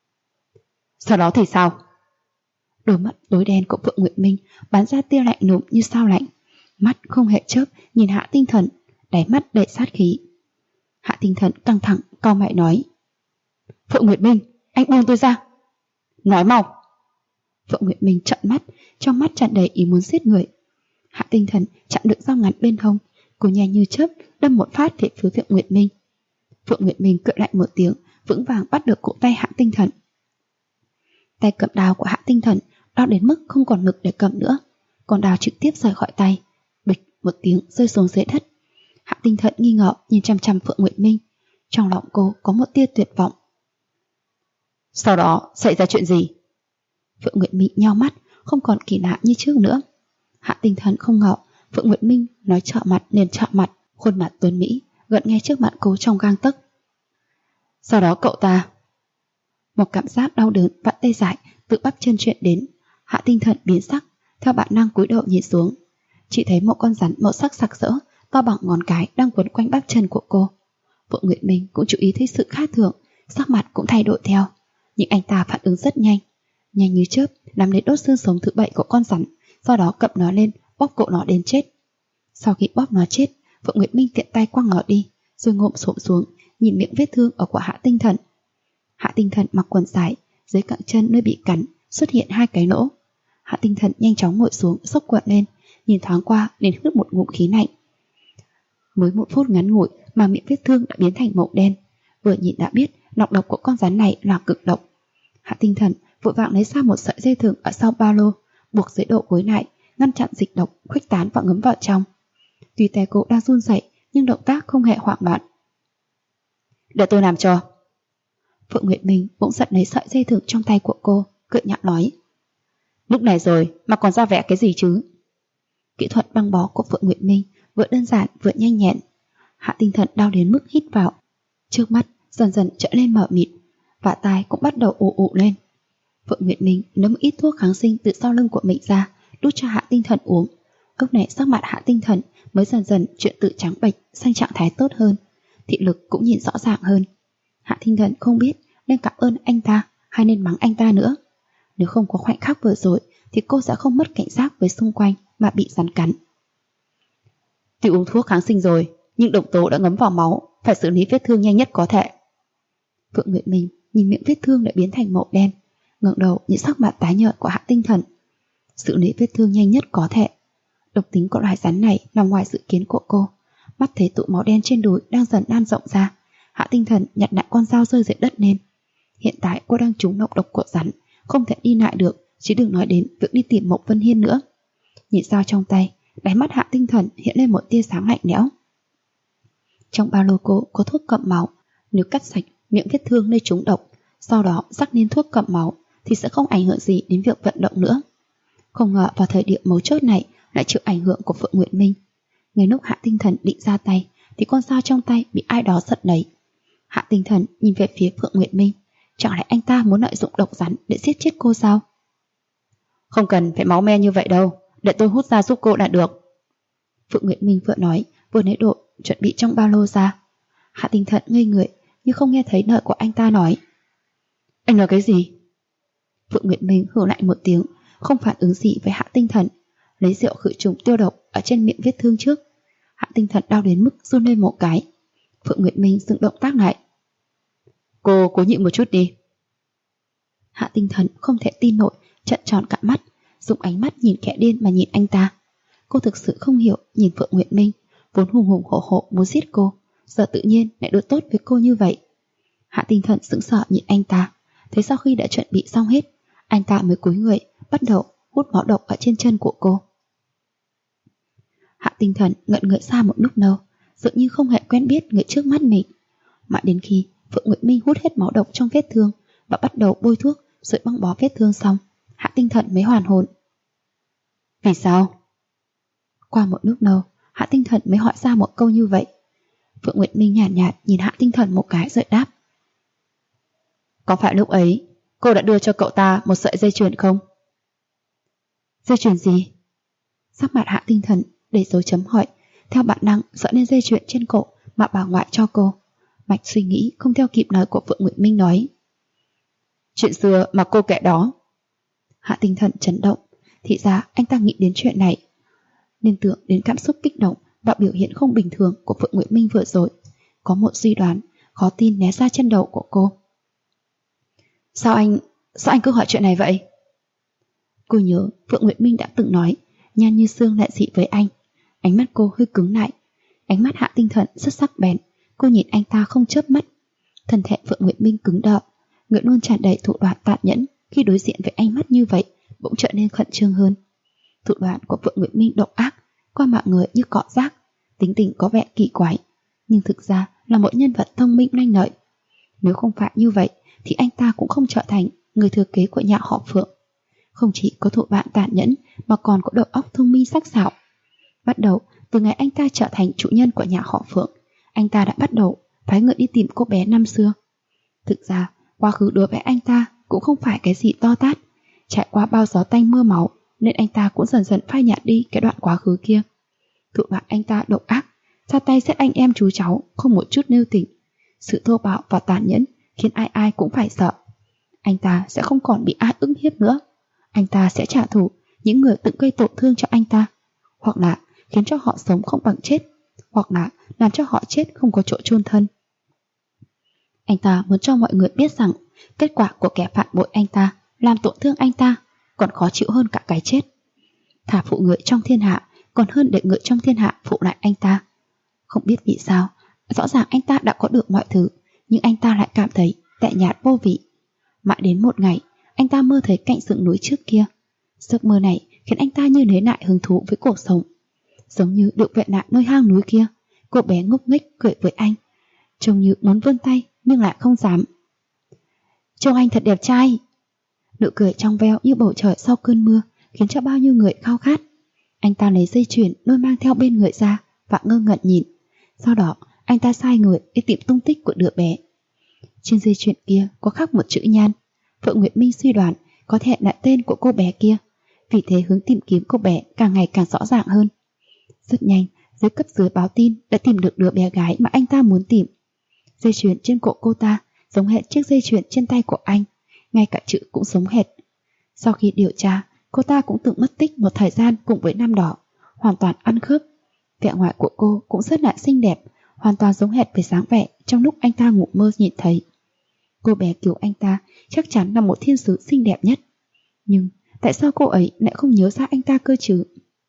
Sau đó thì sao? Đôi mắt tối đen của Phượng Nguyệt Minh bắn ra tia lạnh lùng như sao lạnh, mắt không hề chớp nhìn Hạ Tinh Thần, đáy mắt đầy sát khí. Hạ Tinh Thần căng thẳng cau mày nói: Phượng Nguyệt Minh, anh buông tôi ra. Nói mau. Phượng Nguyệt Minh trợn mắt, trong mắt tràn đầy ý muốn giết người. Hạ Tinh Thần chặn được dao ngắn bên hông, cô nhanh như chớp đâm một phát về phía Phượng Nguyệt Minh. Phượng Nguyệt Minh cười lạnh một tiếng, vững vàng bắt được cổ tay Hạ Tinh Thần. Tay cầm đao của Hạ Tinh Thần đau đến mức không còn lực để cầm nữa, còn đao trực tiếp rời khỏi tay, bịch một tiếng rơi xuống dưới đất. Hạ Tinh Thần nghi ngờ nhìn chăm chăm Phượng Nguyệt Minh, trong lòng cô có một tia tuyệt vọng. Sau đó xảy ra chuyện gì? Phượng Nguyệt Minh nheo mắt, không còn kỳ lạ như trước nữa. Hạ Tinh Thần không ngờ Phượng Nguyệt Minh nói trọ mặt nên trọ mặt, khuôn mặt tuấn mỹ gần ngay trước mặt cô trong gang tấc. Sau đó cậu ta... Một cảm giác đau đớn vặn tê dại tự bắp chân chuyện đến. Hạ Tinh Thần biến sắc, theo bản năng cúi đầu nhìn xuống, chỉ thấy một con rắn màu sắc sặc sỡ to bằng ngón cái đang quấn quanh bắp chân của cô. Phượng Nguyệt Minh cũng chú ý thấy sự khác thường, sắc mặt cũng thay đổi theo, nhưng anh ta phản ứng rất nhanh, nhanh như chớp nắm lấy đốt xương sống thứ 7 của con rắn, sau đó cầm nó lên bóp cổ nó đến chết. Sau khi bóp nó chết, Phượng Nguyệt Minh tiện tay quăng nó đi, rồi ngộm xổm xuống nhìn miệng vết thương ở của Hạ Tinh Thần. Hạ Tinh Thần mặc quần dài, dưới cẳng chân nơi bị cắn xuất hiện 2 cái lỗ. Hạ Tinh Thần nhanh chóng ngồi xuống xốc quần lên, nhìn thoáng qua liền hít một ngụm khí lạnh. Mới 1 phút ngắn ngủi mà miệng vết thương đã biến thành màu đen, vừa nhìn đã biết nọc độc của con rắn này là cực độc. Hạ Tinh Thần vội vàng lấy ra một sợi dây thừng ở sau ba lô, buộc dưới đầu gối lại, ngăn chặn dịch độc khuếch tán và ngấm vào trong. Tuy tay cô đang run rẩy nhưng động tác không hề hoảng loạn. Để tôi làm cho. Phượng Nguyệt Minh bỗng giật lấy sợi dây thừng trong tay của cô, cười nhạo nói: Lúc này rồi mà còn ra vẻ cái gì chứ? Kỹ thuật băng bó của Phượng Nguyệt Minh vừa đơn giản vừa nhanh nhẹn. Hạ Tinh Thần đau đến mức hít vào, trước mắt dần dần trở lên mờ mịt, và tai cũng bắt đầu ù ù lên. Phượng Nguyệt Minh lấy một ít thuốc kháng sinh từ sau lưng của mình ra, đút cho Hạ Tinh Thần uống. Lúc này sắc mặt Hạ Tinh Thần mới dần dần chuyển từ trắng bệch sang trạng thái tốt hơn, thị lực cũng nhìn rõ ràng hơn. Hạ Tinh Thần không biết nên cảm ơn anh ta hay nên mắng anh ta nữa. Nếu không có khoảnh khắc vừa rồi thì cô sẽ không mất cảnh giác với xung quanh mà bị rắn cắn. Tuy uống thuốc kháng sinh rồi, nhưng độc tố đã ngấm vào máu, phải xử lý vết thương nhanh nhất có thể. Phượng Nguyệt Minh nhìn miệng vết thương đã biến thành màu đen, ngẩng đầu nhìn sắc mặt tái nhợt của Hạ Tinh Thần. Xử lý vết thương nhanh nhất có thể. Độc tính của loài rắn này nằm ngoài dự kiến của cô. Mắt thấy tụ máu đen trên đùi đang dần lan rộng ra, Hạ Tinh Thần nhặt lại con dao rơi dưới đất lên. Hiện tại cô đang trúng độc độc của rắn, không thể đi lại được, chứ đừng nói đến việc đi tìm Mộc Vân Hiên nữa. Nhìn dao trong tay, đáy mắt Hạ Tinh Thần hiện lên một tia sáng lạnh lẽo. Trong ba lô cô có thuốc cậm máu, nếu cắt sạch miệng vết thương nơi trúng độc, sau đó rắc lên thuốc cậm máu thì sẽ không ảnh hưởng gì đến việc vận động nữa. Không ngờ vào thời điểm mấu chốt này lại chịu ảnh hưởng của Phượng Nguyệt Minh. Ngay lúc Hạ Tinh Thần định ra tay thì con dao trong tay bị ai đó giật lấy. Hạ Tinh Thần nhìn về phía Phượng Nguyệt Minh, chẳng lẽ anh ta muốn lợi dụng độc rắn để giết chết cô sao? Không cần phải máu me như vậy đâu, để tôi hút ra giúp cô là được. Phượng Nguyệt Minh vừa nói vừa lấy đồ chuẩn bị trong ba lô ra. Hạ Tinh Thần ngây người nhưng không nghe thấy lời của anh ta nói. Anh nói cái gì? Phượng Nguyệt Minh hừ lại một tiếng, không phản ứng gì với Hạ Tinh Thần, lấy rượu khử trùng tiêu độc ở trên miệng vết thương trước. Hạ Tinh Thần đau đến mức run lên một cái. Phượng Nguyệt Minh dừng động tác lại. Cô cố nhịn một chút đi. Hạ Tinh Thần không thể tin nổi, trợn tròn cả mắt, dùng ánh mắt nhìn kẻ điên mà nhìn anh ta. Cô thực sự không hiểu, nhìn Phượng Nguyệt Minh vốn hùng hùng hổ hổ muốn giết cô, giờ tự nhiên lại đối tốt với cô như vậy. Hạ Tinh Thần sững sờ nhìn anh ta. Thế sau khi đã chuẩn bị xong hết, anh ta mới cúi người bắt đầu hút máu độc ở trên chân của cô. Hạ Tinh Thần ngẩn người ra một lúc lâu, dường như không hề quen biết người trước mắt mình. Mãi đến khi Phượng Nguyệt Minh hút hết máu độc trong vết thương và bắt đầu bôi thuốc rồi băng bó vết thương xong, Hạ Tinh Thần mới hoàn hồn. Vì sao? Qua một lúc lâu, Hạ Tinh Thần mới hỏi ra một câu như vậy. Phượng Nguyệt Minh nhàn nhạt nhìn Hạ Tinh Thần một cái rồi đáp. Có phải lúc ấy cô đã đưa cho cậu ta một sợi dây chuyền không? Dây chuyền gì? Sắc mặt Hạ Tinh Thần để dấu chấm hỏi, theo bản năng dỡ lên dây chuyền trên cổ mà bà ngoại cho cô. Mạch suy nghĩ không theo kịp lời của Phượng Nguyệt Minh nói. Chuyện xưa mà cô kể đó. Hạ Tinh Thần chấn động, thì ra anh ta nghĩ đến chuyện này. Liên tưởng đến cảm xúc kích động và biểu hiện không bình thường của Phượng Nguyệt Minh vừa rồi, có một suy đoán khó tin né ra chân đầu của cô. Sao anh cứ hỏi chuyện này vậy? Cô nhớ Phượng Nguyệt Minh đã từng nói Nhan Như Sương lại dị với anh. Ánh mắt cô hơi cứng lại. Ánh mắt Hạ Tinh Thần rất sắc bén. Cô nhìn anh ta không chớp mắt. Thân thể Phượng Nguyệt Minh cứng đờ, người luôn tràn đầy thủ đoạn tàn nhẫn. Khi đối diện với ánh mắt như vậy bỗng trở nên khẩn trương hơn. Thủ đoạn của Phượng Nguyệt Minh độc ác, qua mạng người như cọ rác, tính tình có vẻ kỳ quái, nhưng thực ra là một nhân vật thông minh lanh lợi. Nếu không phải như vậy thì anh ta cũng không trở thành người thừa kế của nhà họ Phượng. Không chỉ có thủ đoạn tàn nhẫn mà còn có đầu óc thông minh sắc sảo. Bắt đầu từ ngày anh ta trở thành chủ nhân của nhà họ Phượng, anh ta đã bắt đầu phái người đi tìm cô bé năm xưa. Thực ra quá khứ đối với anh ta cũng không phải cái gì to tát. Trải qua bao gió tanh mưa máu nên anh ta cũng dần dần phai nhạt đi cái đoạn quá khứ kia. Thủ đoạn anh ta độc ác, ra tay giết anh em chú cháu không một chút nêu tình. Sự thô bạo và tàn nhẫn khiến ai ai cũng phải sợ. Anh ta sẽ không còn bị ai ức hiếp nữa. Anh ta sẽ trả thù những người tự gây tổn thương cho anh ta, hoặc là khiến cho họ sống không bằng chết, hoặc là làm cho họ chết không có chỗ chôn thân. Anh ta muốn cho mọi người biết rằng kết quả của kẻ phản bội anh ta, làm tổn thương anh ta, còn khó chịu hơn cả cái chết. Thả phụ người trong thiên hạ còn hơn để người trong thiên hạ phụ lại anh ta. Không biết vì sao, rõ ràng anh ta đã có được mọi thứ, nhưng anh ta lại cảm thấy tẻ nhạt vô vị. Mãi đến một ngày, anh ta mơ thấy cạnh sườn núi trước kia. Giấc mơ này khiến anh ta như lấy lại hứng thú với cuộc sống. Giống như được vệ nạn nơi hang núi kia, cô bé ngốc nghếch cười với anh, trông như muốn vươn tay nhưng lại không dám. Trông anh thật đẹp trai. Nụ cười trong veo như bầu trời sau cơn mưa khiến cho bao nhiêu người khao khát. Anh ta lấy dây chuyền luôn mang theo bên người ra và ngơ ngẩn nhìn. Sau đó anh ta sai người đi tìm tung tích của đứa bé. Trên dây chuyền kia có khắc một chữ Nhan. Phượng Nguyệt Minh suy đoán có thể là tên của cô bé kia, vì thế hướng tìm kiếm cô bé càng ngày càng rõ ràng hơn. Rất nhanh, giới cấp dưới báo tin đã tìm được đứa bé gái mà anh ta muốn tìm. Dây chuyền trên cổ cô ta giống hệt chiếc dây chuyền trên tay của anh, ngay cả chữ cũng giống hệt. Sau khi điều tra, cô ta cũng từng mất tích một thời gian cùng với năm đó, hoàn toàn ăn khớp. Vẻ ngoài của cô cũng rất là xinh đẹp, hoàn toàn giống hệt với dáng vẻ trong lúc anh ta ngủ mơ nhìn thấy. Cô bé cứu anh ta chắc chắn là một thiên sứ xinh đẹp nhất. Nhưng tại sao cô ấy lại không nhớ ra anh ta cơ chứ?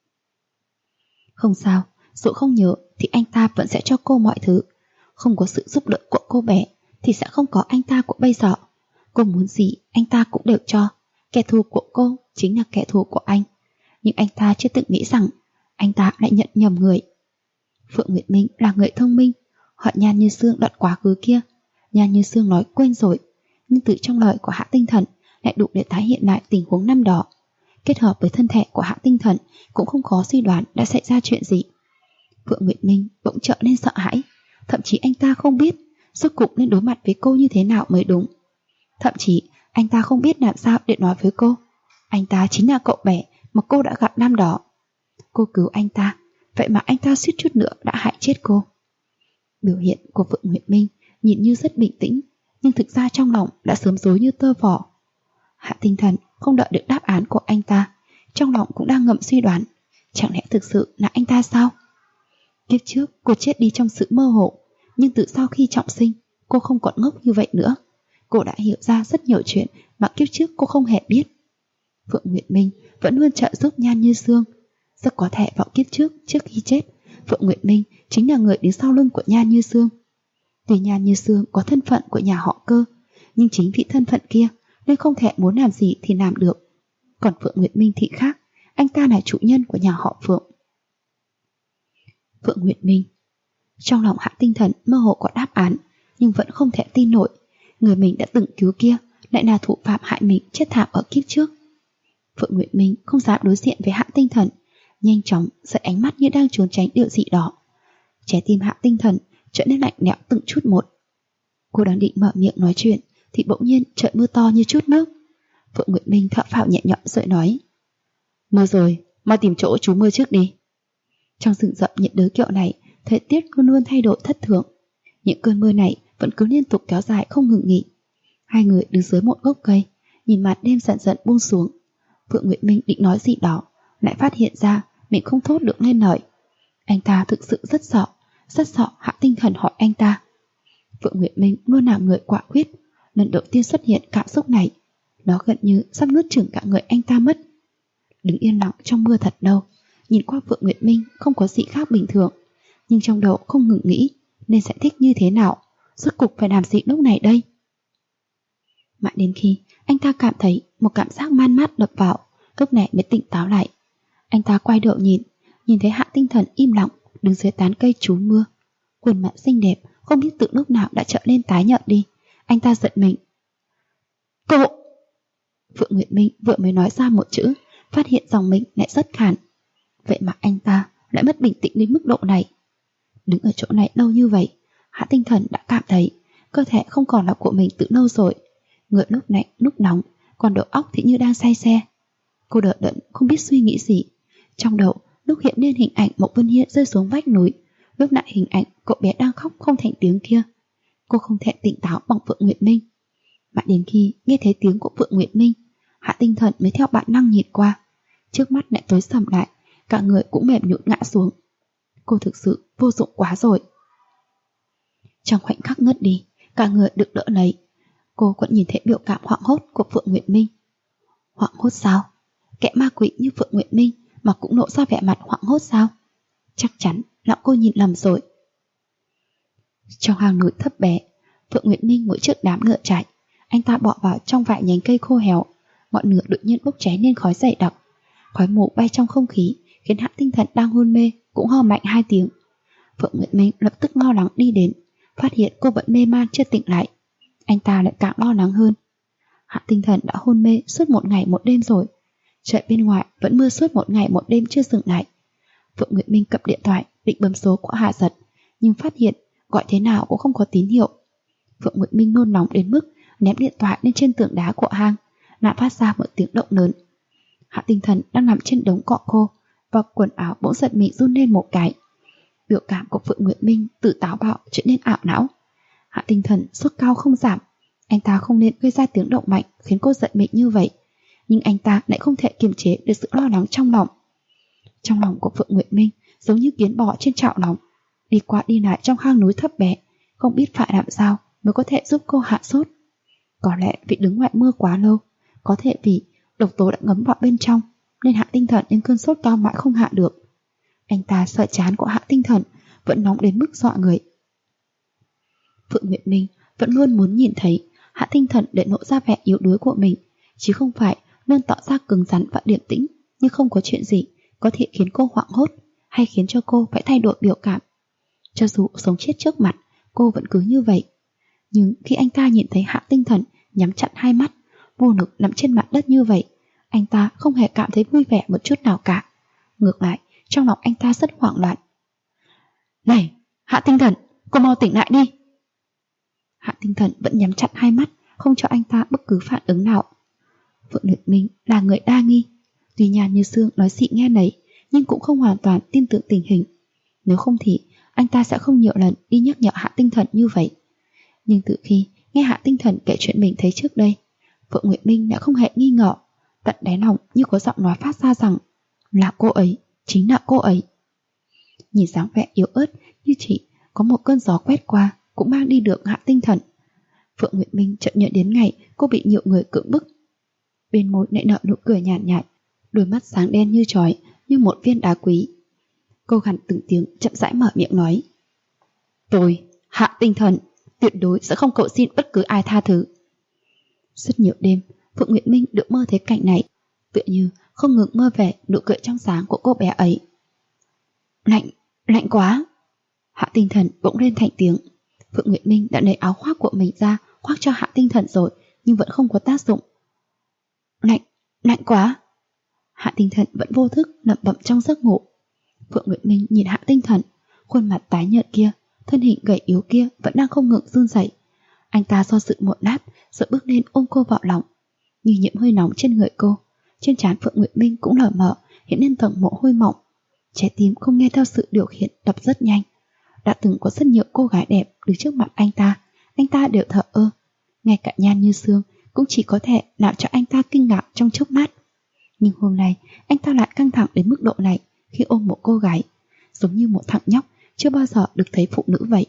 Không sao, dù không nhớ thì anh ta vẫn sẽ cho cô mọi thứ. Không có sự giúp đỡ của cô bé thì sẽ không có anh ta của bây giờ. Cô muốn gì anh ta cũng đều cho. Kẻ thù của cô chính là kẻ thù của anh. Nhưng anh ta chưa từng nghĩ rằng anh ta lại nhận nhầm người. Phượng Nguyệt Minh là người thông minh. Họ Nhan Như Sương đoạn quá khứ kia, Nhan Như Sương nói quên rồi, nhưng từ trong lời của Hạ Tinh Thần lại đủ để tái hiện lại tình huống năm đó. Kết hợp với thân thể của Hạ Tinh Thần cũng không khó suy đoán đã xảy ra chuyện gì. Phượng Nguyệt Minh bỗng trở nên sợ hãi. Thậm chí anh ta không biết rốt cuộc nên đối mặt với cô như thế nào mới đúng. Thậm chí anh ta không biết làm sao để nói với cô. Anh ta chính là cậu bé mà cô đã gặp năm đó. Cô cứu anh ta, vậy mà anh ta suýt chút nữa đã hại chết cô. Biểu hiện của Phượng Nguyệt Minh nhìn như rất bình tĩnh, nhưng thực ra trong lòng đã sớm rối như tơ vò. Hạ Tinh Thần không đợi được đáp án của anh ta, trong lòng cũng đang ngậm suy đoán. Chẳng lẽ thực sự là anh ta sao? Kiếp trước cô chết đi trong sự mơ hồ, nhưng từ sau khi trọng sinh, cô không còn ngốc như vậy nữa. Cô đã hiểu ra rất nhiều chuyện mà kiếp trước cô không hề biết. Phượng Nguyệt Minh vẫn luôn trợ giúp Nhan Như Sương. Rất có thể vào kiếp trước, trước khi chết, Phượng Nguyệt Minh chính là người đứng sau lưng của Nhan Như Sương. Tuy Nhan Như Sương có thân phận của nhà họ Cơ, nhưng chính vì thân phận kia nên không thể muốn làm gì thì làm được. Còn Phượng Nguyệt Minh thì khác, anh ta là chủ nhân của nhà họ Phượng. Phượng Nguyệt Minh. Trong lòng Hạ Tinh Thần mơ hồ có đáp án, nhưng vẫn không thể tin nổi. Người mình đã từng cứu kia lại là thủ phạm hại mình chết thảm ở kiếp trước. Phượng Nguyệt Minh không dám đối diện với Hạ Tinh Thần, nhanh chóng giật ánh mắt như đang trốn tránh điều gì đó. Trái tim Hạ Tinh Thần trở nên lạnh lẽo từng chút một. Cô đang định mở miệng nói chuyện thì bỗng nhiên trời mưa to như chút nước. Phượng Nguyệt Minh thở phào nhẹ nhõm rồi nói: Mưa rồi, mau tìm chỗ trú mưa trước đi. Trong rừng rậm nhiệt đới kiểu này, thời tiết luôn luôn thay đổi thất thường. Những cơn mưa này vẫn cứ liên tục kéo dài không ngừng nghỉ. Hai người đứng dưới một gốc cây, nhìn màn đêm dần dần buông xuống. Phượng Nguyệt Minh định nói gì đó, lại phát hiện ra mình không thốt được nên lời. Anh ta thực sự rất sợ Hạ Tinh Thần hỏi anh ta. Phượng Nguyệt Minh luôn làm người quả quyết, lần đầu tiên xuất hiện cảm xúc này, nó gần như sắp nuốt chửng cả người anh ta mất. Đứng yên lặng trong mưa thật lâu, nhìn qua Phượng Nguyệt Minh không có gì khác bình thường, nhưng trong đầu không ngừng nghĩ nên sẽ thích như thế nào, rốt cục phải làm gì lúc này đây. Mãi đến khi anh ta cảm thấy một cảm giác man mát đập vào, lúc này mới tỉnh táo lại. Anh ta quay đầu nhìn thấy Hạ Tinh Thần im lặng đứng dưới tán cây trú mưa, khuôn mặt xinh đẹp không biết từ lúc nào đã trở nên tái nhợt đi. Anh ta giận mình. Cô! Phượng Nguyệt Minh vừa mới nói ra một chữ, phát hiện dòng mình lại rất khàn. Vậy mà anh ta lại mất bình tĩnh đến mức độ này. Đứng ở chỗ này lâu như vậy, Hạ Tinh Thần đã cảm thấy cơ thể không còn là của mình từ lâu rồi. Người lúc lạnh lúc nóng, còn đầu óc thì như đang say xe. Cô đờ đẫn không biết suy nghĩ gì. Trong đầu lúc hiện lên hình ảnh Mộc Vân Hiên rơi xuống vách núi, lúc lại hình ảnh cậu bé đang khóc không thành tiếng kia. Cô không thể tỉnh táo bằng Phượng Nguyệt Minh. Mãi đến khi nghe thấy tiếng của Phượng Nguyệt Minh, Hạ Tinh Thần mới theo bản năng nhìn qua. Trước mắt lại tối sầm lại, cả người cũng mềm nhũn ngã xuống. Cô thực sự vô dụng quá rồi. Trong khoảnh khắc ngất đi, cả người được đỡ lấy. Cô vẫn nhìn thấy biểu cảm hoảng hốt của Phượng Nguyệt Minh. Hoảng hốt sao? Kẻ ma quỷ như Phượng Nguyệt Minh mà cũng lộ ra vẻ mặt hoảng hốt sao? Chắc chắn là cô nhìn lầm rồi. Trong hang núi thấp bé, Phượng Nguyệt Minh ngồi trước đám ngựa chạy. Anh ta bỏ vào trong vài nhánh cây khô héo, ngọn lửa đột nhiên bốc cháy lên khói dày đặc. Khói mù bay trong không khí khiến Hạ Tinh Thần đang hôn mê cũng ho mạnh 2 tiếng. Phượng Nguyệt Minh lập tức lo lắng đi đến, phát hiện cô vẫn mê man chưa tỉnh lại. Anh ta lại càng lo lắng hơn. Hạ Tinh Thần đã hôn mê suốt 1 ngày 1 đêm rồi. Trời bên ngoài vẫn mưa suốt 1 ngày 1 đêm chưa dừng lại. Phượng Nguyệt Minh cầm điện thoại định bấm số của Hạ Giật, nhưng phát hiện gọi thế nào cũng không có tín hiệu. Phượng Nguyệt Minh nôn nóng đến mức ném điện thoại lên trên tường đá của hang, lại phát ra một tiếng động lớn. Hạ Tinh Thần đang nằm trên đống cỏ khô và quần áo bỗng giật mình run lên một cái. Biểu cảm của Phượng Nguyệt Minh từ táo bạo trở nên ảo não. Hạ Tinh Thần sốt cao không giảm. Anh ta không nên gây ra tiếng động mạnh khiến cô giận mình như vậy, nhưng anh ta lại không thể kiềm chế được sự lo lắng trong lòng. Trong lòng của Phượng Nguyệt Minh giống như kiến bò trên chảo nóng, đi qua đi lại trong hang núi thấp bé, không biết phải làm sao mới có thể giúp cô hạ sốt. Có lẽ vì đứng ngoài mưa quá lâu, có thể vì độc tố đã ngấm vào bên trong, nên Hạ Tinh Thần đến cơn sốt cao mãi không hạ được. Anh ta sợ trán của Hạ Tinh Thần vẫn nóng đến mức dọa người. Phượng Nguyệt Minh vẫn luôn muốn nhìn thấy Hạ Tinh Thần để lộ ra vẻ yếu đuối của mình, chứ không phải luôn tỏ ra cứng rắn và điềm tĩnh nhưng không có chuyện gì có thể khiến cô hoảng hốt hay khiến cho cô phải thay đổi biểu cảm. Cho dù sống chết trước mặt, cô vẫn cứ như vậy. Nhưng khi anh ta nhìn thấy Hạ Tinh Thần nhắm chặt hai mắt, vô lực nằm trên mặt đất như vậy, anh ta không hề cảm thấy vui vẻ một chút nào cả. Ngược lại, trong lòng anh ta rất hoảng loạn. Này, Hạ Tinh Thần, cô mau tỉnh lại đi. Hạ Tinh Thần vẫn nhắm chặt hai mắt, không cho anh ta bất cứ phản ứng nào. Phượng Nguyệt Minh là người đa nghi, tuy nhàn như xương nói xị nghe nấy, nhưng cũng không hoàn toàn tin tưởng tình hình. Nếu không thì anh ta sẽ không nhiều lần đi nhắc nhở Hạ Tinh Thần như vậy. Nhưng từ khi nghe Hạ Tinh Thần kể chuyện mình thấy trước đây, Phượng Nguyệt Minh đã không hề nghi ngờ, tận đáy lòng như có giọng nói phát ra rằng là cô ấy, chính là cô ấy. Nhìn dáng vẻ yếu ớt như chỉ có một cơn gió quét qua cũng mang đi được Hạ Tinh Thần, Phượng Nguyệt Minh chợt nhớ đến ngày cô bị nhiều người cưỡng bức. Bên môi lại nở nụ cười nhàn nhạt, đôi mắt sáng đen như chói, như một viên đá quý. Cô gằn từng tiếng chậm rãi mở miệng nói: Tôi, Hạ Tinh Thần, tuyệt đối sẽ không cầu xin bất cứ ai tha thứ. Rất nhiều đêm, Phượng Nguyệt Minh được mơ thấy cảnh này, tựa như không ngừng mơ về nụ cười trong sáng của cô bé ấy. Lạnh quá. Hạ Tinh Thần bỗng lên thành tiếng. Phượng Nguyệt Minh đã lấy áo khoác của mình ra khoác cho Hạ Tinh Thần rồi, nhưng vẫn không có tác dụng. Lạnh quá. Hạ Tinh Thần vẫn vô thức lẩm bẩm trong giấc ngủ. Phượng Nguyệt Minh nhìn Hạ Tinh Thần, khuôn mặt tái nhợt kia, thân hình gầy yếu kia vẫn đang không ngừng run rẩy. Anh ta do dự một lát rồi bước lên ôm cô vào lòng, như nhiễm hơi nóng trên người cô, Trên trán Phượng Nguyệt Minh cũng lờ mờ hiện lên tầng mồ hôi mỏng. Trái tim không nghe theo sự điều khiển đập rất nhanh. Đã từng có rất nhiều cô gái đẹp đứng trước mặt anh ta đều thờ ơ. Ngay cả Nhan Như Sương cũng chỉ có thể làm cho anh ta kinh ngạc trong chốc lát. Nhưng hôm nay anh ta lại căng thẳng đến mức độ này khi ôm một cô gái, giống như một thằng nhóc chưa bao giờ được thấy phụ nữ vậy.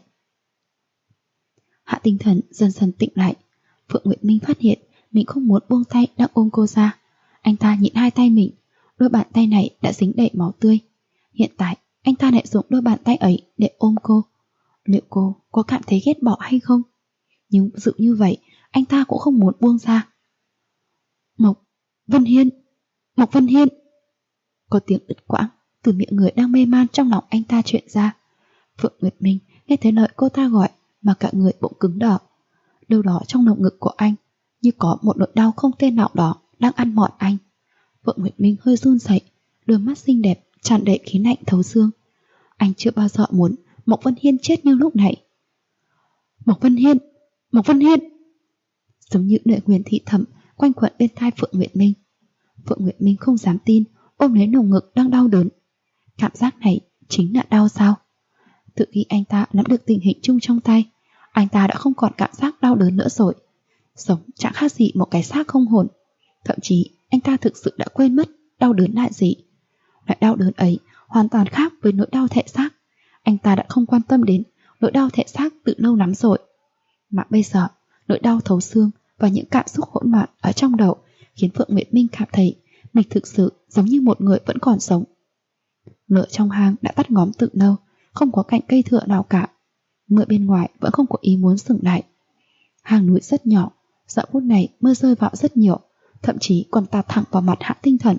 Hạ Tinh Thần dần dần tỉnh lại. Phượng Nguyệt Minh phát hiện mình không muốn buông tay đang ôm cô ra. Anh ta nhịn hai tay mình, đôi bàn tay này đã dính đầy máu tươi. Hiện tại anh ta lại dùng đôi bàn tay ấy để ôm cô. Liệu cô có cảm thấy ghét bỏ hay không? Nhưng dự như vậy anh ta cũng không muốn buông ra. Mộc Vân Hiên, Mộc Vân Hiên. Có tiếng đứt quãng từ miệng người đang mê man trong lòng anh ta truyền ra. Phượng Nguyệt Minh nghe thấy lời cô ta gọi mà cả người bỗng cứng đờ. Đâu đó trong lồng ngực của anh như có một nỗi đau không tên nào đó đang ăn mòn anh. Phượng Nguyệt Minh hơi run rẩy, đôi mắt xinh đẹp tràn đầy khí lạnh thấu xương. Anh chưa bao giờ muốn Mộc Vân Hiên chết như lúc này. Mộc Vân Hiên, Mộc Vân Hiên. Giống như lời nguyền thị thầm quanh quẩn bên tai Phượng Nguyệt Minh. Phượng Nguyệt Minh không dám tin, ôm lấy lồng ngực đang đau đớn. Cảm giác này chính là đau sao? Từ khi anh ta nắm được tình hình chung trong tay, anh ta đã không còn cảm giác đau đớn nữa rồi. Sống chẳng khác gì một cái xác không hồn. Thậm chí anh ta thực sự đã quên mất đau đớn là gì. Loại đau đớn ấy hoàn toàn khác với nỗi đau thể xác. Anh ta đã không quan tâm đến nỗi đau thể xác từ lâu lắm rồi. Mà bây giờ, nỗi đau thấu xương và những cảm xúc hỗn loạn ở trong đầu khiến Phượng Nguyệt Minh cảm thấy mình thực sự giống như một người vẫn còn sống. Lửa trong hang đã tắt ngóm từ lâu, không có cạnh cây thựa nào cả. Mưa bên ngoài vẫn không có ý muốn dừng lại. Hang núi rất nhỏ, giờ phút này mưa rơi vào rất nhiều, thậm chí còn tạt thẳng vào mặt Hạ Tinh Thần.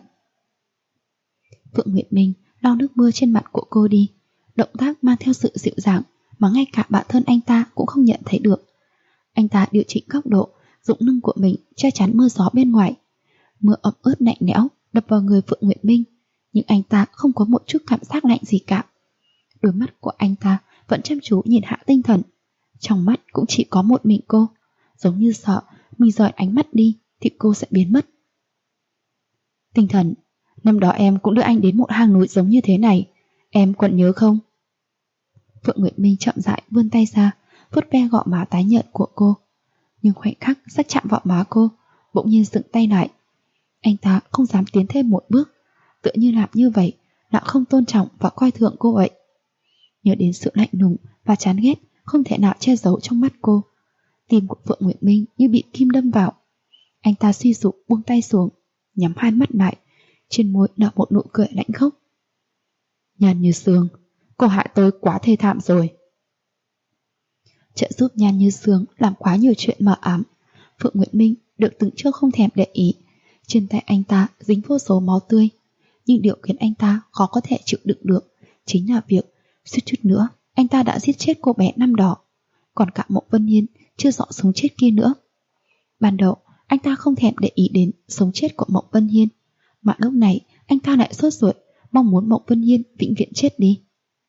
Phượng Nguyệt Minh lau nước mưa trên mặt của cô đi, động tác mang theo sự dịu dàng mà ngay cả bản thân anh ta cũng không nhận thấy được. Anh ta điều chỉnh góc độ, dùng lưng của mình che chắn mưa gió bên ngoài. Mưa ẩm ướt lạnh lẽo đập vào người Phượng Nguyệt Minh, nhưng anh ta không có một chút cảm giác lạnh gì cả. Đôi mắt của anh ta vẫn chăm chú nhìn Hạ Tinh Thần, trong mắt cũng chỉ có một mình cô, giống như sợ mình dời ánh mắt đi thì cô sẽ biến mất. Tinh Thần, năm đó em cũng đưa anh đến một hang núi giống như thế này, em còn nhớ không? Phượng Nguyệt Minh chậm rãi vươn tay ra, vuốt ve gò má tái nhợt của cô. Nhưng khoảnh khắc sắp chạm vào má cô, bỗng nhiên dừng tay lại. Anh ta không dám tiến thêm một bước, tựa như làm như vậy là không tôn trọng và coi thường cô vậy. Nhớ đến sự lạnh lùng và chán ghét không thể nào che giấu trong mắt cô, tim của Phượng Nguyệt Minh như bị kim đâm vào. Anh ta suy sụp buông tay xuống, nhắm hai mắt lại, trên môi nở một nụ cười lạnh khốc. Nhan Như Sương, cô hại tôi quá thê thảm rồi. Trợ giúp Nhan Như Sương làm quá nhiều chuyện mờ ám, Phượng Nguyệt Minh được từng trước không thèm để ý. Trên tay anh ta dính vô số máu tươi, nhưng điều khiến anh ta khó có thể chịu đựng được chính là việc suýt chút nữa anh ta đã giết chết cô bé năm đó, còn cả Mộc Vân Hiên chưa rõ sống chết kia nữa. Ban đầu anh ta không thèm để ý đến sống chết của Mộc Vân Hiên, mà lúc này anh ta lại sốt ruột mong muốn Mộc Vân Hiên vĩnh viễn chết đi.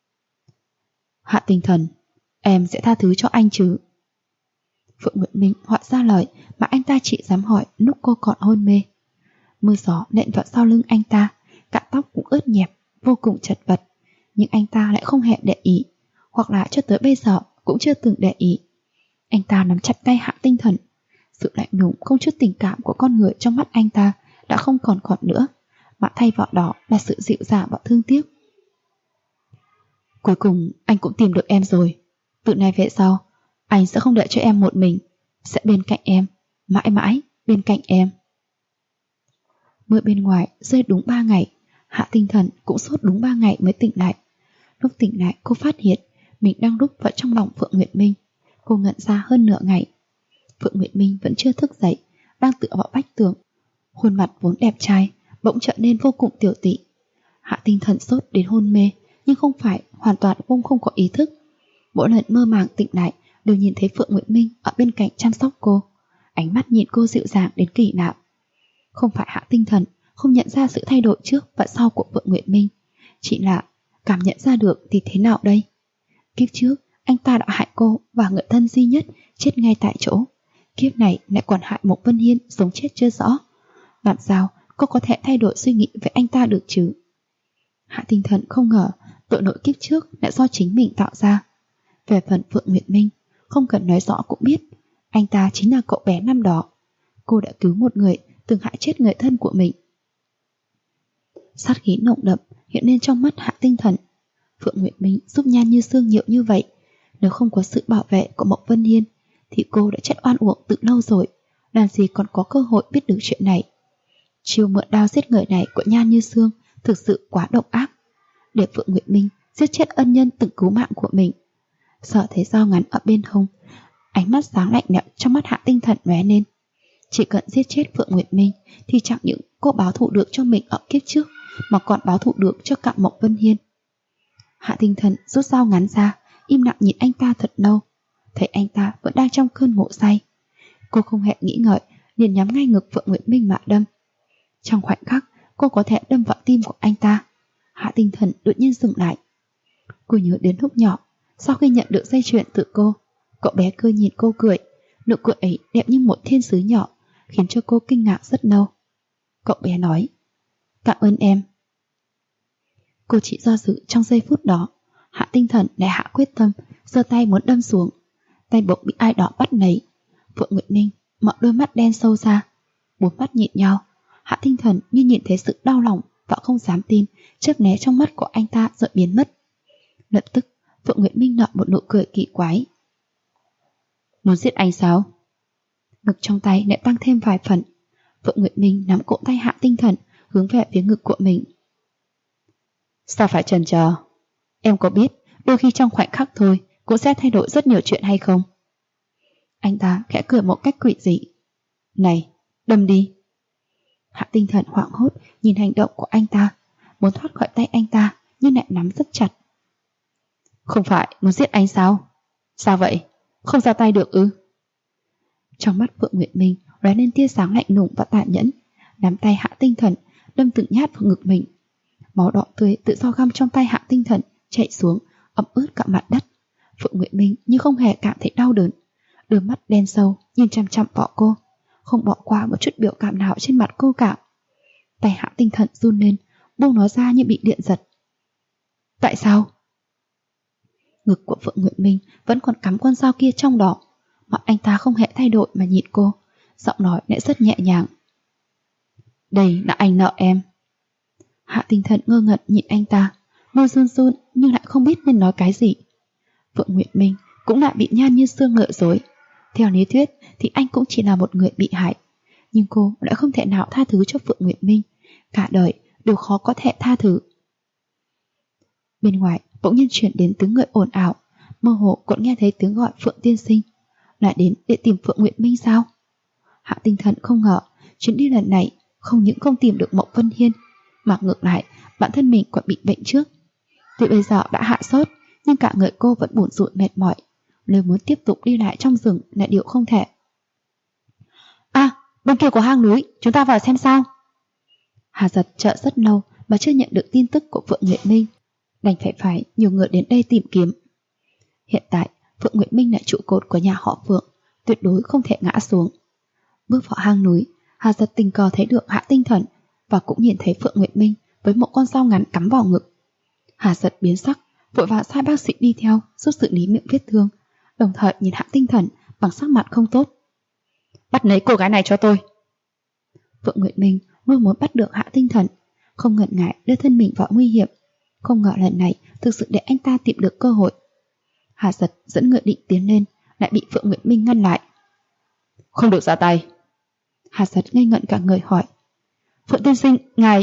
Hạ Tinh Thần, em sẽ tha thứ cho anh chứ? Phượng Nguyệt Minh hỏi ra lời mà anh ta chỉ dám hỏi lúc cô còn hôn mê. Mưa gió nện vào sau lưng anh ta, cả tóc cũng ướt nhẹp, vô cùng chật vật, nhưng anh ta lại không hề để ý, hoặc là cho tới bây giờ cũng chưa từng để ý. Anh ta nắm chặt tay Hạ Tinh Thần. Sự lạnh lùng không chút tình cảm của con người trong mắt anh ta đã không còn nữa, mà thay vào đó là sự dịu dàng và thương tiếc. Cuối cùng anh cũng tìm được em rồi. Từ nay về sau, anh sẽ không đợi cho em một mình, sẽ bên cạnh em, mãi mãi bên cạnh em. Mưa bên ngoài rơi đúng 3 ngày, Hạ Tinh Thần cũng sốt đúng 3 ngày mới tỉnh lại. Lúc tỉnh lại cô phát hiện mình đang rúc vào trong lòng Phượng Nguyệt Minh. Cô ngẩn ra hơn nửa ngày. Phượng Nguyệt Minh vẫn chưa thức dậy, đang tựa vào vách tường. Khuôn mặt vốn đẹp trai bỗng trở nên vô cùng tiểu tụy. Hạ Tinh Thần sốt đến hôn mê, nhưng không phải hoàn toàn không có ý thức. Mỗi lần mơ màng tỉnh lại đều nhìn thấy Phượng Nguyệt Minh ở bên cạnh chăm sóc cô, ánh mắt nhìn cô dịu dàng đến kỳ lạ. Không phải Hạ Tinh Thần không nhận ra sự thay đổi trước và sau của Phượng Nguyệt Minh, chỉ là cảm nhận ra được thì thế nào đây? Kiếp trước anh ta đã hại cô và người thân duy nhất chết ngay tại chỗ, kiếp này lại còn hại Mộc Vân Hiên sống chết chưa rõ. Làm sao cô có thể thay đổi suy nghĩ về anh ta được chứ? Hạ Tinh Thần không ngờ tội lỗi kiếp trước lại do chính mình tạo ra. Về phần Phượng Nguyệt Minh, không cần nói rõ cũng biết, anh ta chính là cậu bé năm đó. Cô đã cứu một người từng hại chết người thân của mình. Sát khí nồng đậm hiện lên trong mắt Hạ Tinh Thần. Phượng Nguyệt Minh giúp Nhan Như Sương nhiều như vậy, nếu không có sự bảo vệ của Mộc Vân Hiên thì cô đã chết oan uổng từ lâu rồi, làm gì còn có cơ hội biết được chuyện này. Chiêu mượn đao giết người này của Nhan Như Sương thực sự quá độc ác, để Phượng Nguyệt Minh giết chết ân nhân từng cứu mạng của mình. Sợ thấy dao ngắn ở bên hông, ánh mắt sáng lạnh lẽo trong mắt Hạ Tinh Thần lóe lên. Chỉ cần giết chết Phượng Nguyệt Minh thì chẳng những cô báo thù được cho mình ở kiếp trước, mà còn báo thù được cho cả Mộc Vân Hiên. Hạ Tinh Thần rút dao ngắn ra, im lặng nhìn anh ta thật lâu. Thấy anh ta vẫn đang trong cơn ngủ say, cô không hề nghĩ ngợi liền nhắm ngay ngực Phượng Nguyệt Minh mà đâm. Trong khoảnh khắc cô có thể đâm vào tim của anh ta, Hạ Tinh Thần đột nhiên dừng lại. Cô nhớ đến lúc nhỏ, sau khi nhận được dây chuyền từ cô, cậu bé cười nhìn cô cười. Nụ cười ấy đẹp như một thiên sứ nhỏ, khiến cho cô kinh ngạc rất lâu. Cậu bé nói, cảm ơn em. Cô chỉ do dự trong giây phút đó, Hạ Tinh Thần lại hạ quyết tâm, giơ tay muốn đâm xuống. Tay bỗng bị ai đó bắt lấy. Phượng Nguyệt Minh mở đôi mắt đen sâu ra, bốn mắt nhìn nhau. Hạ Tinh Thần như nhìn thấy sự đau lòng và không dám tin, chớp né trong mắt của anh ta rồi biến mất. Lập tức Phượng Nguyệt Minh nở một nụ cười kỳ quái. Muốn giết anh sao? Ngực trong tay lại tăng thêm vài phần. Phượng Nguyệt Minh nắm cổ tay Hạ Tinh Thần hướng về phía ngực của mình. Sao phải chần chờ? Em có biết đôi khi trong khoảnh khắc thôi cũng sẽ thay đổi rất nhiều chuyện hay không? Anh ta khẽ cười một cách quỷ dị. Này, đâm đi. Hạ Tinh Thần hoảng hốt nhìn hành động của anh ta, muốn thoát khỏi tay anh ta nhưng lại nắm rất chặt. Không phải muốn giết anh sao? Sao vậy? Không ra tay được ư? Trong mắt Phượng Nguyệt Minh lóe lên tia sáng lạnh lùng và tàn nhẫn, nắm tay Hạ Tinh Thần đâm từng nhát vào ngực mình. Máu đỏ tươi tự do găm trong tay Hạ Tinh Thần chảy xuống, ẩm ướt cả mặt đất. Phượng Nguyệt Minh như không hề cảm thấy đau đớn, đôi mắt đen sâu nhìn chăm chăm vào cô, không bỏ qua một chút biểu cảm nào trên mặt cô cả. Tay Hạ Tinh Thần run lên, buông nó ra như bị điện giật. Tại sao? Ngực của Phượng Nguyệt Minh vẫn còn cắm con dao kia trong đó, mà anh ta không hề thay đổi mà nhìn cô, giọng nói lại rất nhẹ nhàng. Đây là anh nợ em. Hạ Tinh Thần ngơ ngẩn nhìn anh ta, môi run run nhưng lại không biết nên nói cái gì. Phượng Nguyệt Minh cũng lại bị Nhan Như Sương lừa dối. Theo lý thuyết thì anh cũng chỉ là một người bị hại, nhưng cô đã không thể nào tha thứ cho Phượng Nguyệt Minh, cả đời đều khó có thể tha thứ. Bên ngoài bỗng nhiên chuyển đến tiếng người ồn ào, mơ hồ còn nghe thấy tiếng gọi Phượng tiên sinh. Lại đến để tìm Phượng Nguyệt Minh sao? Hạ Tinh Thần không ngờ chuyến đi lần này không những không tìm được Mộc Vân Hiên, mà ngược lại bản thân mình còn bị bệnh trước. Tuy bây giờ đã hạ sốt, nhưng cả người cô vẫn bủn rủn mệt mỏi, nếu muốn tiếp tục đi lại trong rừng là điều không thể. À, bên kia có hang núi, chúng ta vào xem sao. Hà Giật chờ rất lâu mà chưa nhận được tin tức của Phượng Nguyệt Minh, đành phải nhiều người đến đây tìm kiếm. Hiện tại Phượng Nguyệt Minh là trụ cột của nhà họ Phượng, tuyệt đối không thể ngã xuống. Bước vào hang núi, Hà Giật tình cờ thấy được Hạ Tinh Thần và cũng nhìn thấy Phượng Nguyệt Minh với một con dao ngắn cắm vào ngực. Hà Giật biến sắc, vội vàng sai bác sĩ đi theo giúp xử lý miệng vết thương, đồng thời nhìn Hạ Tinh Thần bằng sắc mặt không tốt. Bắt lấy cô gái này cho tôi. Phượng Nguyệt Minh luôn muốn bắt được Hạ Tinh Thần, không ngần ngại đưa thân mình vào nguy hiểm, không ngờ lần này thực sự để anh ta tìm được cơ hội. Hà Giật dẫn người định tiến lên, lại bị Phượng Nguyệt Minh ngăn lại. Không được ra tay. Hà Giật ngây ngẩn cả người hỏi. Phượng tiên sinh, ngài...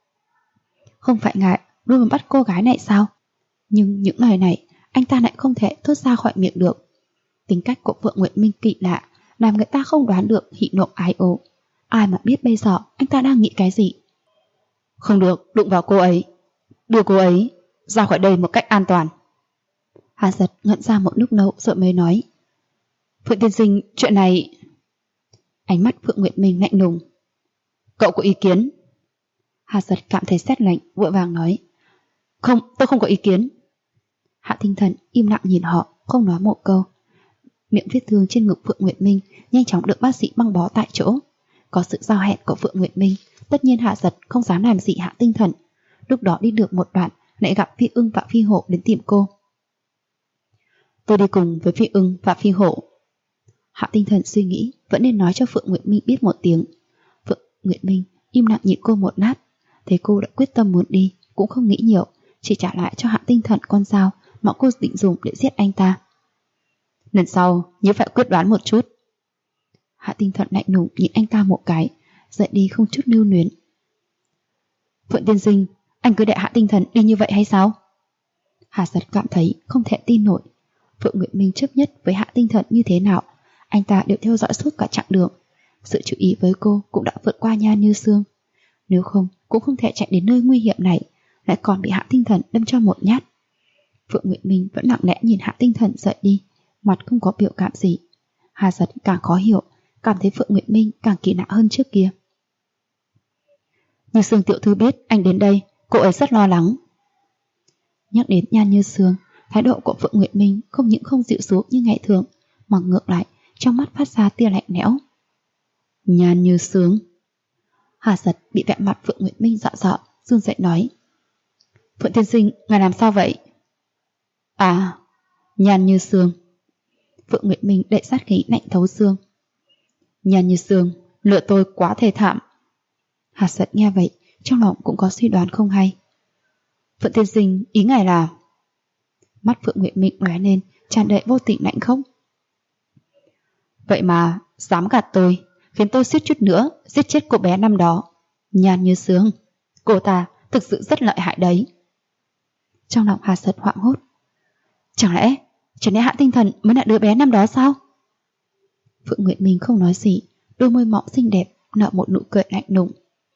Không phải ngài luôn muốn bắt cô gái này sao? Nhưng những lời này anh ta lại không thể thốt ra khỏi miệng được. Tính cách của Phượng Nguyệt Minh kỳ lạ, làm người ta không đoán được hỉ nộ ái ố. Ai mà biết bây giờ anh ta đang nghĩ cái gì. Không được đụng vào cô ấy, đưa cô ấy ra khỏi đây một cách an toàn. Hà Giật ngẩn ra một lúc lâu rồi mới nói. Phượng tiên sinh, chuyện này... Ánh mắt Phượng Nguyệt Minh lạnh lùng. Cậu có ý kiến? Hà Giật cảm thấy sét lạnh, vội vàng nói. Không, tôi không có ý kiến. Hạ Tinh Thần im lặng nhìn họ, không nói một câu. Miệng vết thương trên ngực Phượng Nguyệt Minh nhanh chóng được bác sĩ băng bó tại chỗ. Có sự giao hẹn của Phượng Nguyệt Minh, Tất nhiên Hạ Giật không dám làm gì Hạ Tinh Thần. Lúc đó đi được một đoạn lại gặp Phi Ưng và Phi Hổ đến tìm cô. Tôi đi cùng với Phi Ưng và Phi Hổ. Hạ Tinh Thần suy nghĩ vẫn nên nói cho Phượng Nguyệt Minh biết một tiếng. Phượng Nguyệt Minh im lặng nhìn cô một lát, thấy cô đã quyết tâm muốn đi, cũng không nghĩ nhiều, chỉ trả lại cho Hạ Tinh Thần con dao mà cô định dùng để giết anh ta. Lần sau nhớ phải quyết đoán một chút. Hạ Tinh Thần lạnh lùng nhìn anh ta một cái, dậy đi không chút lưu luyến. Phượng tiên sinh, anh cứ để Hạ Tinh Thần đi như vậy hay sao? Hà Giật cảm thấy không thể tin nổi. Phượng Nguyệt Minh chấp nhất với Hạ Tinh Thần như thế nào, anh ta đều theo dõi suốt cả chặng đường. Sự chú ý với cô cũng đã vượt qua Nhan Như Sương. Nếu không cũng không thể chạy đến nơi nguy hiểm này, lại còn bị Hạ Tinh Thần đâm cho một nhát. Phượng Nguyệt Minh vẫn lặng lẽ nhìn Hạ Tinh Thần rời đi, mặt không có biểu cảm gì. Hà Giật càng khó hiểu, cảm thấy Phượng Nguyệt Minh càng kỳ lạ hơn trước kia. Như Sương tiểu thư biết anh đến đây, cô ấy rất lo lắng. Nhắc đến Nhan Như Sương, thái độ của Phượng Nguyệt Minh không những không dịu xuống như ngày thường, mà ngược lại trong mắt phát ra tia lạnh lẽo. Nhan Như Sương. Hà Giật bị vẻ mặt Phượng Nguyệt Minh dọa sợ, run rẩy nói: Phượng tiên sinh, ngài làm sao vậy? À, Nhan Như Sương. Phượng Nguyệt Minh đậy sát khí lạnh thấu xương. Nhan Như Sương, lựa tôi quá thê thảm. Hà Giật nghe vậy, trong lòng cũng có suy đoán không hay. Phượng tiên sinh, ý ngài là? Mắt Phượng Nguyệt Minh lóe lên, tràn đầy vô tình lạnh khốc. Vậy mà dám gạt tôi, khiến tôi suýt chút nữa giết chết cô bé năm đó. Nhan Như Sương, cô ta thực sự rất lợi hại đấy. Trong lòng Hà Giật hoảng hốt. Chẳng lẽ Hạ Tinh Thần mới là đứa bé năm đó sao? Phượng Nguyệt Minh không nói gì, đôi môi mọng xinh đẹp nở một nụ cười lạnh lùng.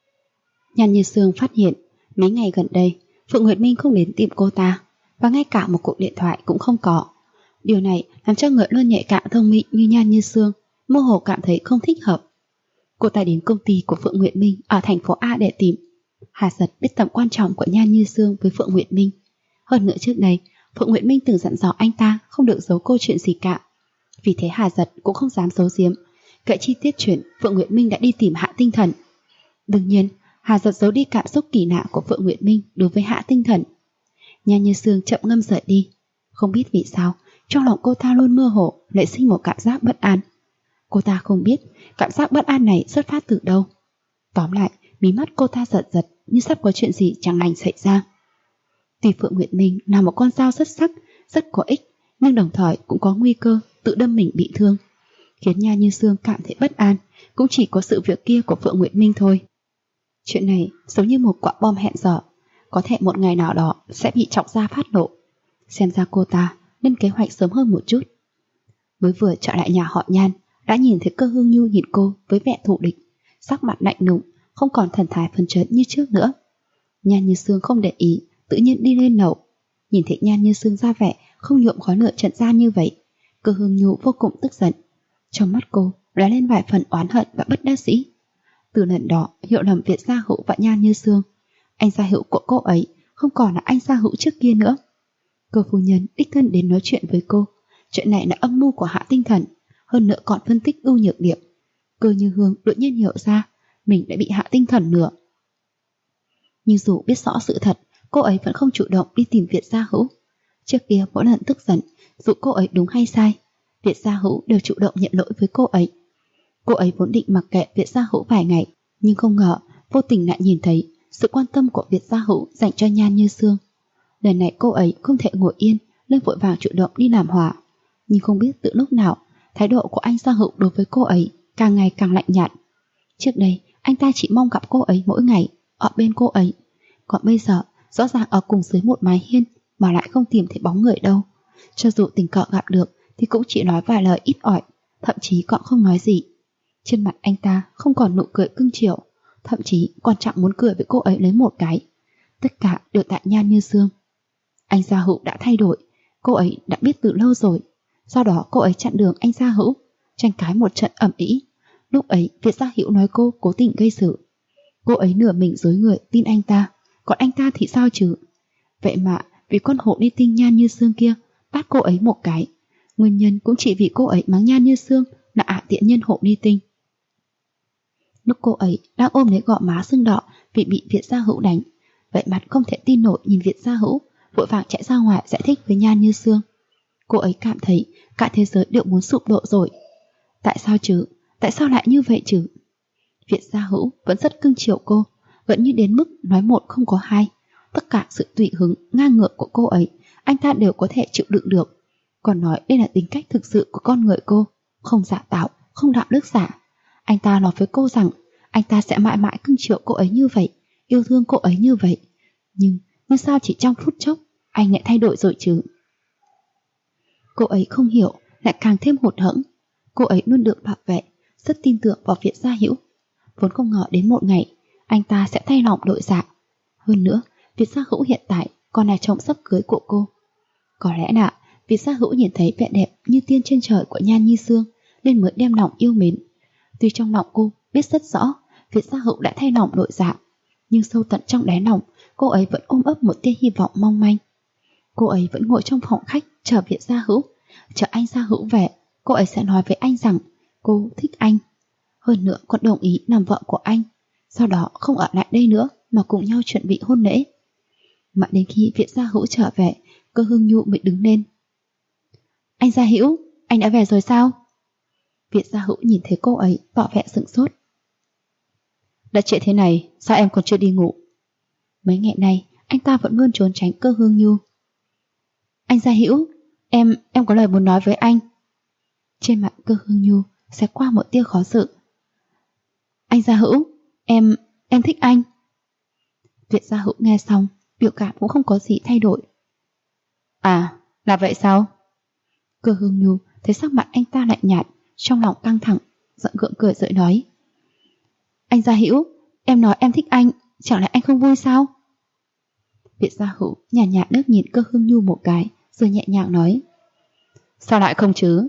Nhan Như Sương phát hiện mấy ngày gần đây Phượng Nguyệt Minh không đến tìm cô ta, và ngay cả một cuộc điện thoại cũng không có. Điều này làm cho người luôn nhạy cảm thông minh như Nhan Như Sương mơ hồ cảm thấy không thích hợp. Cô ta đến công ty của Phượng Nguyệt Minh ở thành phố A để tìm. Hà Giật biết tầm quan trọng của Nhan Như Sương với Phượng Nguyệt Minh. Hơn nữa trước đây Phượng Nguyệt Minh từng dặn dò anh ta không được giấu cô chuyện gì cả. Vì thế Hà Giật cũng không dám giấu giếm kể chi tiết chuyện Phượng Nguyệt Minh đã đi tìm Hạ Tinh Thần. Đương nhiên Hà Giật giấu đi cảm xúc kỳ lạ của Phượng Nguyệt Minh đối với Hạ Tinh Thần. Nhan Như Sương chậm ngâm rời đi. Không biết vì sao trong lòng cô ta luôn mơ hồ lại sinh một cảm giác bất an. Cô ta không biết cảm giác bất an này xuất phát từ đâu. Tóm lại mí mắt cô ta giật giật như sắp có chuyện gì chẳng lành xảy ra. Tuy Phượng Nguyệt Minh là một con dao rất sắc, rất có ích, nhưng đồng thời cũng có nguy cơ tự đâm mình bị thương. Khiến Nhan Như Sương cảm thấy bất an cũng chỉ có sự việc kia của Phượng Nguyệt Minh thôi. Chuyện này giống như một quả bom hẹn giờ, có thể một ngày nào đó sẽ bị chọc ra phát nổ. Xem ra cô ta nên kế hoạch sớm hơn một chút. Mới vừa trở lại nhà họ Nhan, đã nhìn thấy Cơ Hương Nhu nhìn cô với vẻ thù địch, sắc mặt lạnh lùng, không còn thần thái phấn chấn như trước nữa. Nhan Như Sương không để ý, tự nhiên đi lên lầu. Nhìn thấy Nhan Như Sương ra vẻ không nhuộm khói lửa trần gian như vậy, Cơ Hương Nhu vô cùng tức giận. Trong mắt cô lóe lên vài phần oán hận và bất đắc dĩ. Từ lần đó hiểu lầm Việt Gia Hữu và Nhan Như Sương, anh gia hữu của cô ấy không còn là anh gia hữu trước kia nữa. Cơ phu nhân đích thân đến nói chuyện với cô. Chuyện này là âm mưu của Hạ Tinh Thần, hơn nữa còn phân tích ưu nhược điểm. Cơ Như Hương đột nhiên hiểu ra mình đã bị Hạ Tinh Thần lừa. Nhưng dù biết rõ sự thật, cô ấy vẫn không chủ động đi tìm Việt Gia Hữu. Trước kia mỗi lần tức giận, dù cô ấy đúng hay sai, Việt Gia Hữu đều chủ động nhận lỗi với cô ấy. Cô ấy vốn định mặc kệ Việt Gia Hữu vài ngày, nhưng không ngờ vô tình lại nhìn thấy sự quan tâm của Việt Gia Hữu dành cho Nhan Như Sương. Lần này cô ấy không thể ngồi yên, nên vội vàng chủ động đi làm hòa. Nhưng không biết từ lúc nào, thái độ của anh Gia Hữu đối với cô ấy càng ngày càng lạnh nhạt. Trước đây anh ta chỉ mong gặp cô ấy mỗi ngày, ở bên cô ấy. Còn bây giờ rõ ràng ở cùng dưới một mái hiên mà lại không tìm thấy bóng người đâu. Cho dù tình cờ gặp được thì cũng chỉ nói vài lời ít ỏi, thậm chí còn không nói gì. Trên mặt anh ta không còn nụ cười cưng chiều, thậm chí còn chẳng muốn cười với cô ấy lấy một cái. Tất cả đều tại Nhan Như Sương. Anh Gia Hữu đã thay đổi, cô ấy đã biết từ lâu rồi. Sau đó cô ấy chặn đường anh Gia Hữu, tranh cãi một trận ầm ĩ. Lúc ấy Việt Gia Hữu nói cô cố tình gây sự. Cô ấy nửa mình dối người tin anh ta, còn anh ta thì sao chứ? Vậy mà vì con hổ đi tinh Nhan Như Sương kia bắt cô ấy một cái. Nguyên nhân cũng chỉ vì cô ấy mắng Nhan Như Sương là tiện nhân hổ đi tinh. Lúc cô ấy đang ôm lấy gò má sưng đỏ vì bị Việt Gia Hữu đánh, vậy mặt không thể tin nổi nhìn Việt Gia Hữu, vội vàng chạy ra ngoài giải thích với Nhan Như Sương. Cô ấy cảm thấy cả thế giới đều muốn sụp đổ rồi. Tại sao chứ? Tại sao lại như vậy chứ? Việt Gia Hữu vẫn rất cưng chiều cô, vẫn như đến mức nói một không có hai. Tất cả sự tùy hứng, ngang ngược của cô ấy, anh ta đều có thể chịu đựng được. Còn nói đây là tính cách thực sự của con người cô, không giả tạo, không đạo đức giả. Anh ta nói với cô rằng anh ta sẽ mãi mãi cưng chiều cô ấy như vậy, yêu thương cô ấy như vậy. Nhưng sao chỉ trong phút chốc anh lại thay đổi rồi chứ? Cô ấy không hiểu, lại càng thêm hụt hẫng. Cô ấy luôn được bảo vệ, rất tin tưởng vào Việt Gia Hữu, vốn không ngờ đến một ngày anh ta sẽ thay lòng đổi dạ. Hơn nữa, Việt Gia Hữu hiện tại còn là chồng sắp cưới của cô. Có lẽ là Việt Gia Hữu nhìn thấy vẻ đẹp như tiên trên trời của Nhan Như Sương nên mới đem lòng yêu mến. Tuy trong lòng cô biết rất rõ Việt Gia Hữu đã thay lòng đổi dạ, nhưng sâu tận trong đáy lòng cô ấy vẫn ôm ấp một tia hy vọng mong manh. Cô ấy vẫn ngồi trong phòng khách chờ Việt Gia Hữu. Chờ anh Gia Hữu về, cô ấy sẽ nói với anh rằng cô thích anh. Hơn nữa còn đồng ý làm vợ của anh. Sau đó không ở lại đây nữa mà cùng nhau chuẩn bị hôn lễ. Mãi đến khi Việt Gia Hữu trở về, Cơ Hương Nhu mới đứng lên. Anh Gia Hữu, anh đã về rồi sao? Việt Gia Hữu nhìn thấy cô ấy tỏ vẻ sửng sốt. Đã trễ thế này, sao em còn chưa đi ngủ? Mấy ngày nay anh ta vẫn luôn trốn tránh Cơ Hương Nhu. Anh Gia Hữu, em có lời muốn nói với anh. Trên mặt Cơ Hương Nhu sẽ qua một tia khó xử. Anh Gia Hữu, em thích anh. Việt Gia Hữu nghe xong, biểu cảm cũng không có gì thay đổi. À, là vậy sao? Cơ Hương Nhu thấy sắc mặt anh ta lạnh nhạt, trong lòng căng thẳng, giận gượng cười rồi nói. Anh Gia Hữu, em nói em thích anh, chẳng lẽ anh không vui sao? Việt Gia Hữu nhàn nhạt liếc nhìn Cơ Hương Nhu một cái, rồi nhẹ nhàng nói. Sao lại không chứ?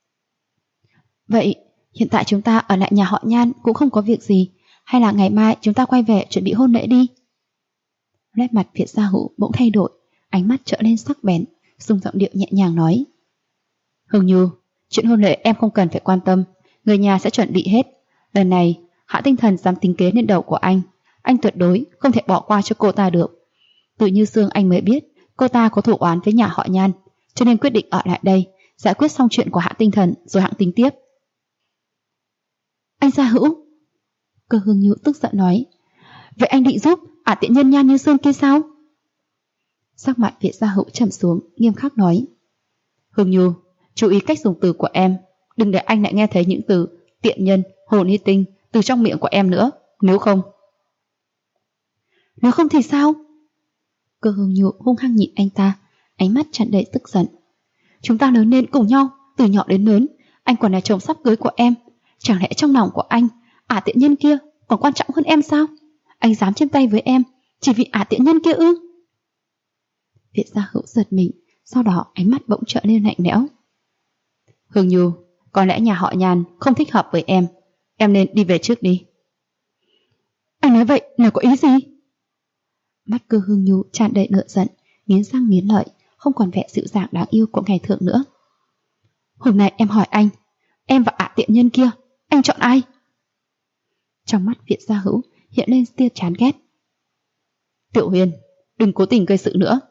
Vậy, hiện tại chúng ta ở lại nhà họ Nhan cũng không có việc gì, hay là ngày mai chúng ta quay về chuẩn bị hôn lễ đi? Nét mặt Việt Gia Hữu bỗng thay đổi, ánh mắt trở lên sắc bén, dùng giọng điệu nhẹ nhàng nói. Hương Nhu, chuyện hôn lễ em không cần phải quan tâm, người nhà sẽ chuẩn bị hết. Lần này, Hạ Tinh Thần dám tính kế lên đầu của anh tuyệt đối không thể bỏ qua cho cô ta được. Từ Như Sương anh mới biết cô ta có thủ oán với nhà họ Nhan, cho nên quyết định ở lại đây, giải quyết xong chuyện của Hạ Tinh Thần rồi hãng tính tiếp. Anh Gia Hữu, Cơ Hương Nhu tức giận nói. Vậy anh định giúp tiện nhân Nhan Như Sương kia sao? Sắc mặt Việt Gia Hữu trầm xuống, nghiêm khắc nói. Hương Nhu, chú ý cách dùng từ của em, đừng để anh lại nghe thấy những từ tiện nhân, hồn hy tinh từ trong miệng của em nữa, nếu không. Nếu không thì sao? Cơ Hương Nhu hung hăng nhìn anh ta, ánh mắt tràn đầy tức giận. Chúng ta lớn lên cùng nhau, từ nhỏ đến lớn, anh còn là chồng sắp cưới của em. Chẳng lẽ trong lòng của anh, tiện nhân kia còn quan trọng hơn em sao? Anh dám trên tay với em chỉ vì tiện nhân kia ư? Việt Gia Hữu giật mình, sau đó ánh mắt bỗng trở nên lạnh lẽo. Hương Nhu, có lẽ nhà họ Nhan không thích hợp với em nên đi về trước đi. Anh nói vậy là có ý gì? Mắt Cơ Hương Nhu tràn đầy nợ giận, nghiến răng nghiến lợi, không còn vẻ dịu dàng đáng yêu của ngày thường nữa. Hôm nay em hỏi anh, em và tiện nhân kia, anh chọn ai? Trong mắt Việt Gia Hữu hiện lên tia chán ghét. Tiểu Huyền, đừng cố tình gây sự nữa.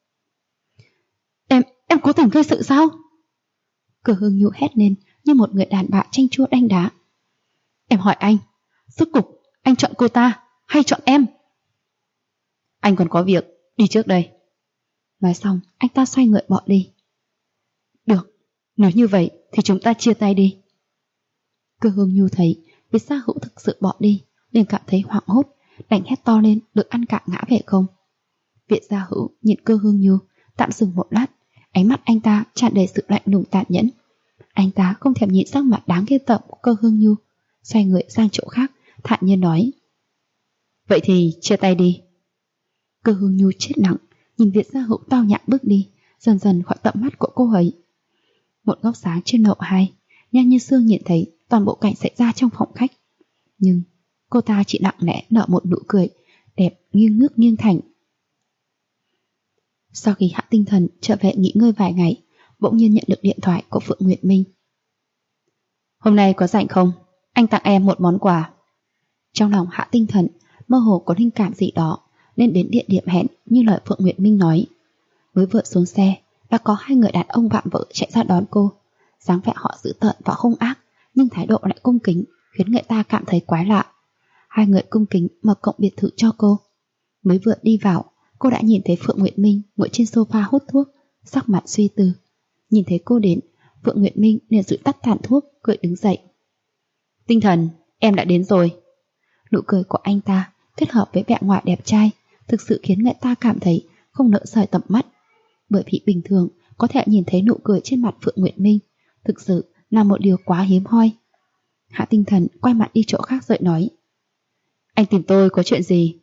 Em cố tình gây sự sao? Cơ Hương Nhu hét lên như một người đàn bà chanh chua đanh đá. Em hỏi anh, rốt cục anh chọn cô ta hay chọn em? Anh còn có việc, đi trước đây. Nói xong anh ta xoay người bỏ đi. Được, nếu như vậy thì chúng ta chia tay đi. Cơ Hương Nhu thấy Việt Gia Hữu thực sự bỏ đi nên cảm thấy hoảng hốt, đành hét to lên được ăn cả ngã về không. Việt Gia Hữu nhìn Cơ Hương Nhu, tạm dừng một lát, ánh mắt anh ta tràn đầy sự lạnh lùng tàn nhẫn. Anh ta không thèm nhìn sắc mặt đáng ghê tởm của Cơ Hương Nhu, xoay người sang chỗ khác, thản nhiên nói. Vậy thì chia tay đi. Cơ Hương Nhu chết lặng, nhìn Việt Gia Hữu tao nhã bước đi, dần dần khỏi tầm mắt của cô ấy. Một góc sáng trên lầu 2, Nhan Như Sương nhìn thấy toàn bộ cảnh xảy ra trong phòng khách. Nhưng cô ta chỉ lặng lẽ nở một nụ cười đẹp nghiêng nước nghiêng thành. Sau khi Hạ Tinh Thần trở về nghỉ ngơi vài ngày, bỗng nhiên nhận được điện thoại của Phượng Nguyệt Minh. Hôm nay có rảnh không? Anh tặng em một món quà. Trong lòng Hạ Tinh Thần mơ hồ có linh cảm gì đó, nên đến địa điểm hẹn như lời Phượng Nguyệt Minh nói. Mới vừa xuống xe đã có hai người đàn ông vạm vỡ chạy ra đón cô. Dáng vẻ họ dữ tợn và hung ác, nhưng thái độ lại cung kính, khiến người ta cảm thấy quái lạ. Hai người cung kính mở cổng biệt thự cho cô. Mới vừa đi vào, cô đã nhìn thấy Phượng Nguyệt Minh ngồi trên sofa hút thuốc, sắc mặt suy tư. Nhìn thấy cô đến, Phượng Nguyệt Minh liền dụi tắt tàn thuốc, cười đứng dậy. Tinh Thần, em đã đến rồi. Nụ cười của anh ta kết hợp với vẻ ngoài đẹp trai thực sự khiến người ta cảm thấy không nỡ rời tầm mắt. Bởi vì bình thường có thể nhìn thấy nụ cười trên mặt Phượng Nguyệt Minh thực sự là một điều quá hiếm hoi. Hạ Tinh Thần quay mặt đi chỗ khác rồi nói. Anh tìm tôi có chuyện gì?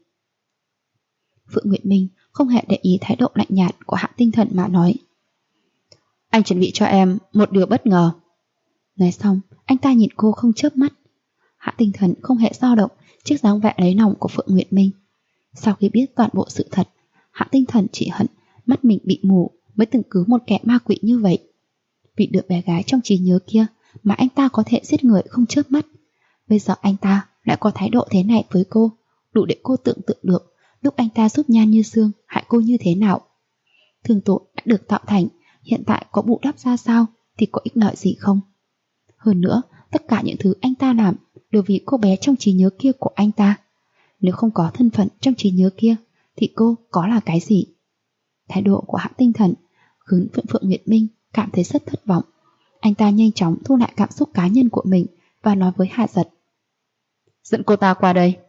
Phượng Nguyệt Minh không hề để ý thái độ lạnh nhạt của Hạ Tinh Thần mà nói. Anh chuẩn bị cho em một điều bất ngờ. Nói xong, anh ta nhìn cô không chớp mắt. Hạ Tinh Thần không hề dao động trước dáng vẻ lấy lòng của Phượng Nguyệt Minh. Sau khi biết toàn bộ sự thật, Hạ Tinh Thần chỉ hận mắt mình bị mù mới từng cứu một kẻ ma quỷ như vậy. Vì đứa bé gái trong trí nhớ kia mà anh ta có thể giết người không chớp mắt. Bây giờ anh ta lại có thái độ thế này với cô, đủ để cô tưởng tượng được lúc anh ta giúp Nhan Như Sương hại cô như thế nào. Thương tổn đã được tạo thành, hiện tại có bù đắp ra sao thì có ích lợi gì không? Hơn nữa, tất cả những thứ anh ta làm đều vì cô bé trong trí nhớ kia của anh ta. Nếu không có thân phận trong trí nhớ kia thì cô có là cái gì? Thái độ của Hạ Tinh Thần khiến Phượng Nguyệt Minh cảm thấy rất thất vọng. Anh ta nhanh chóng thu lại cảm xúc cá nhân của mình và nói với Hạ Giật. Dẫn cô ta qua đây.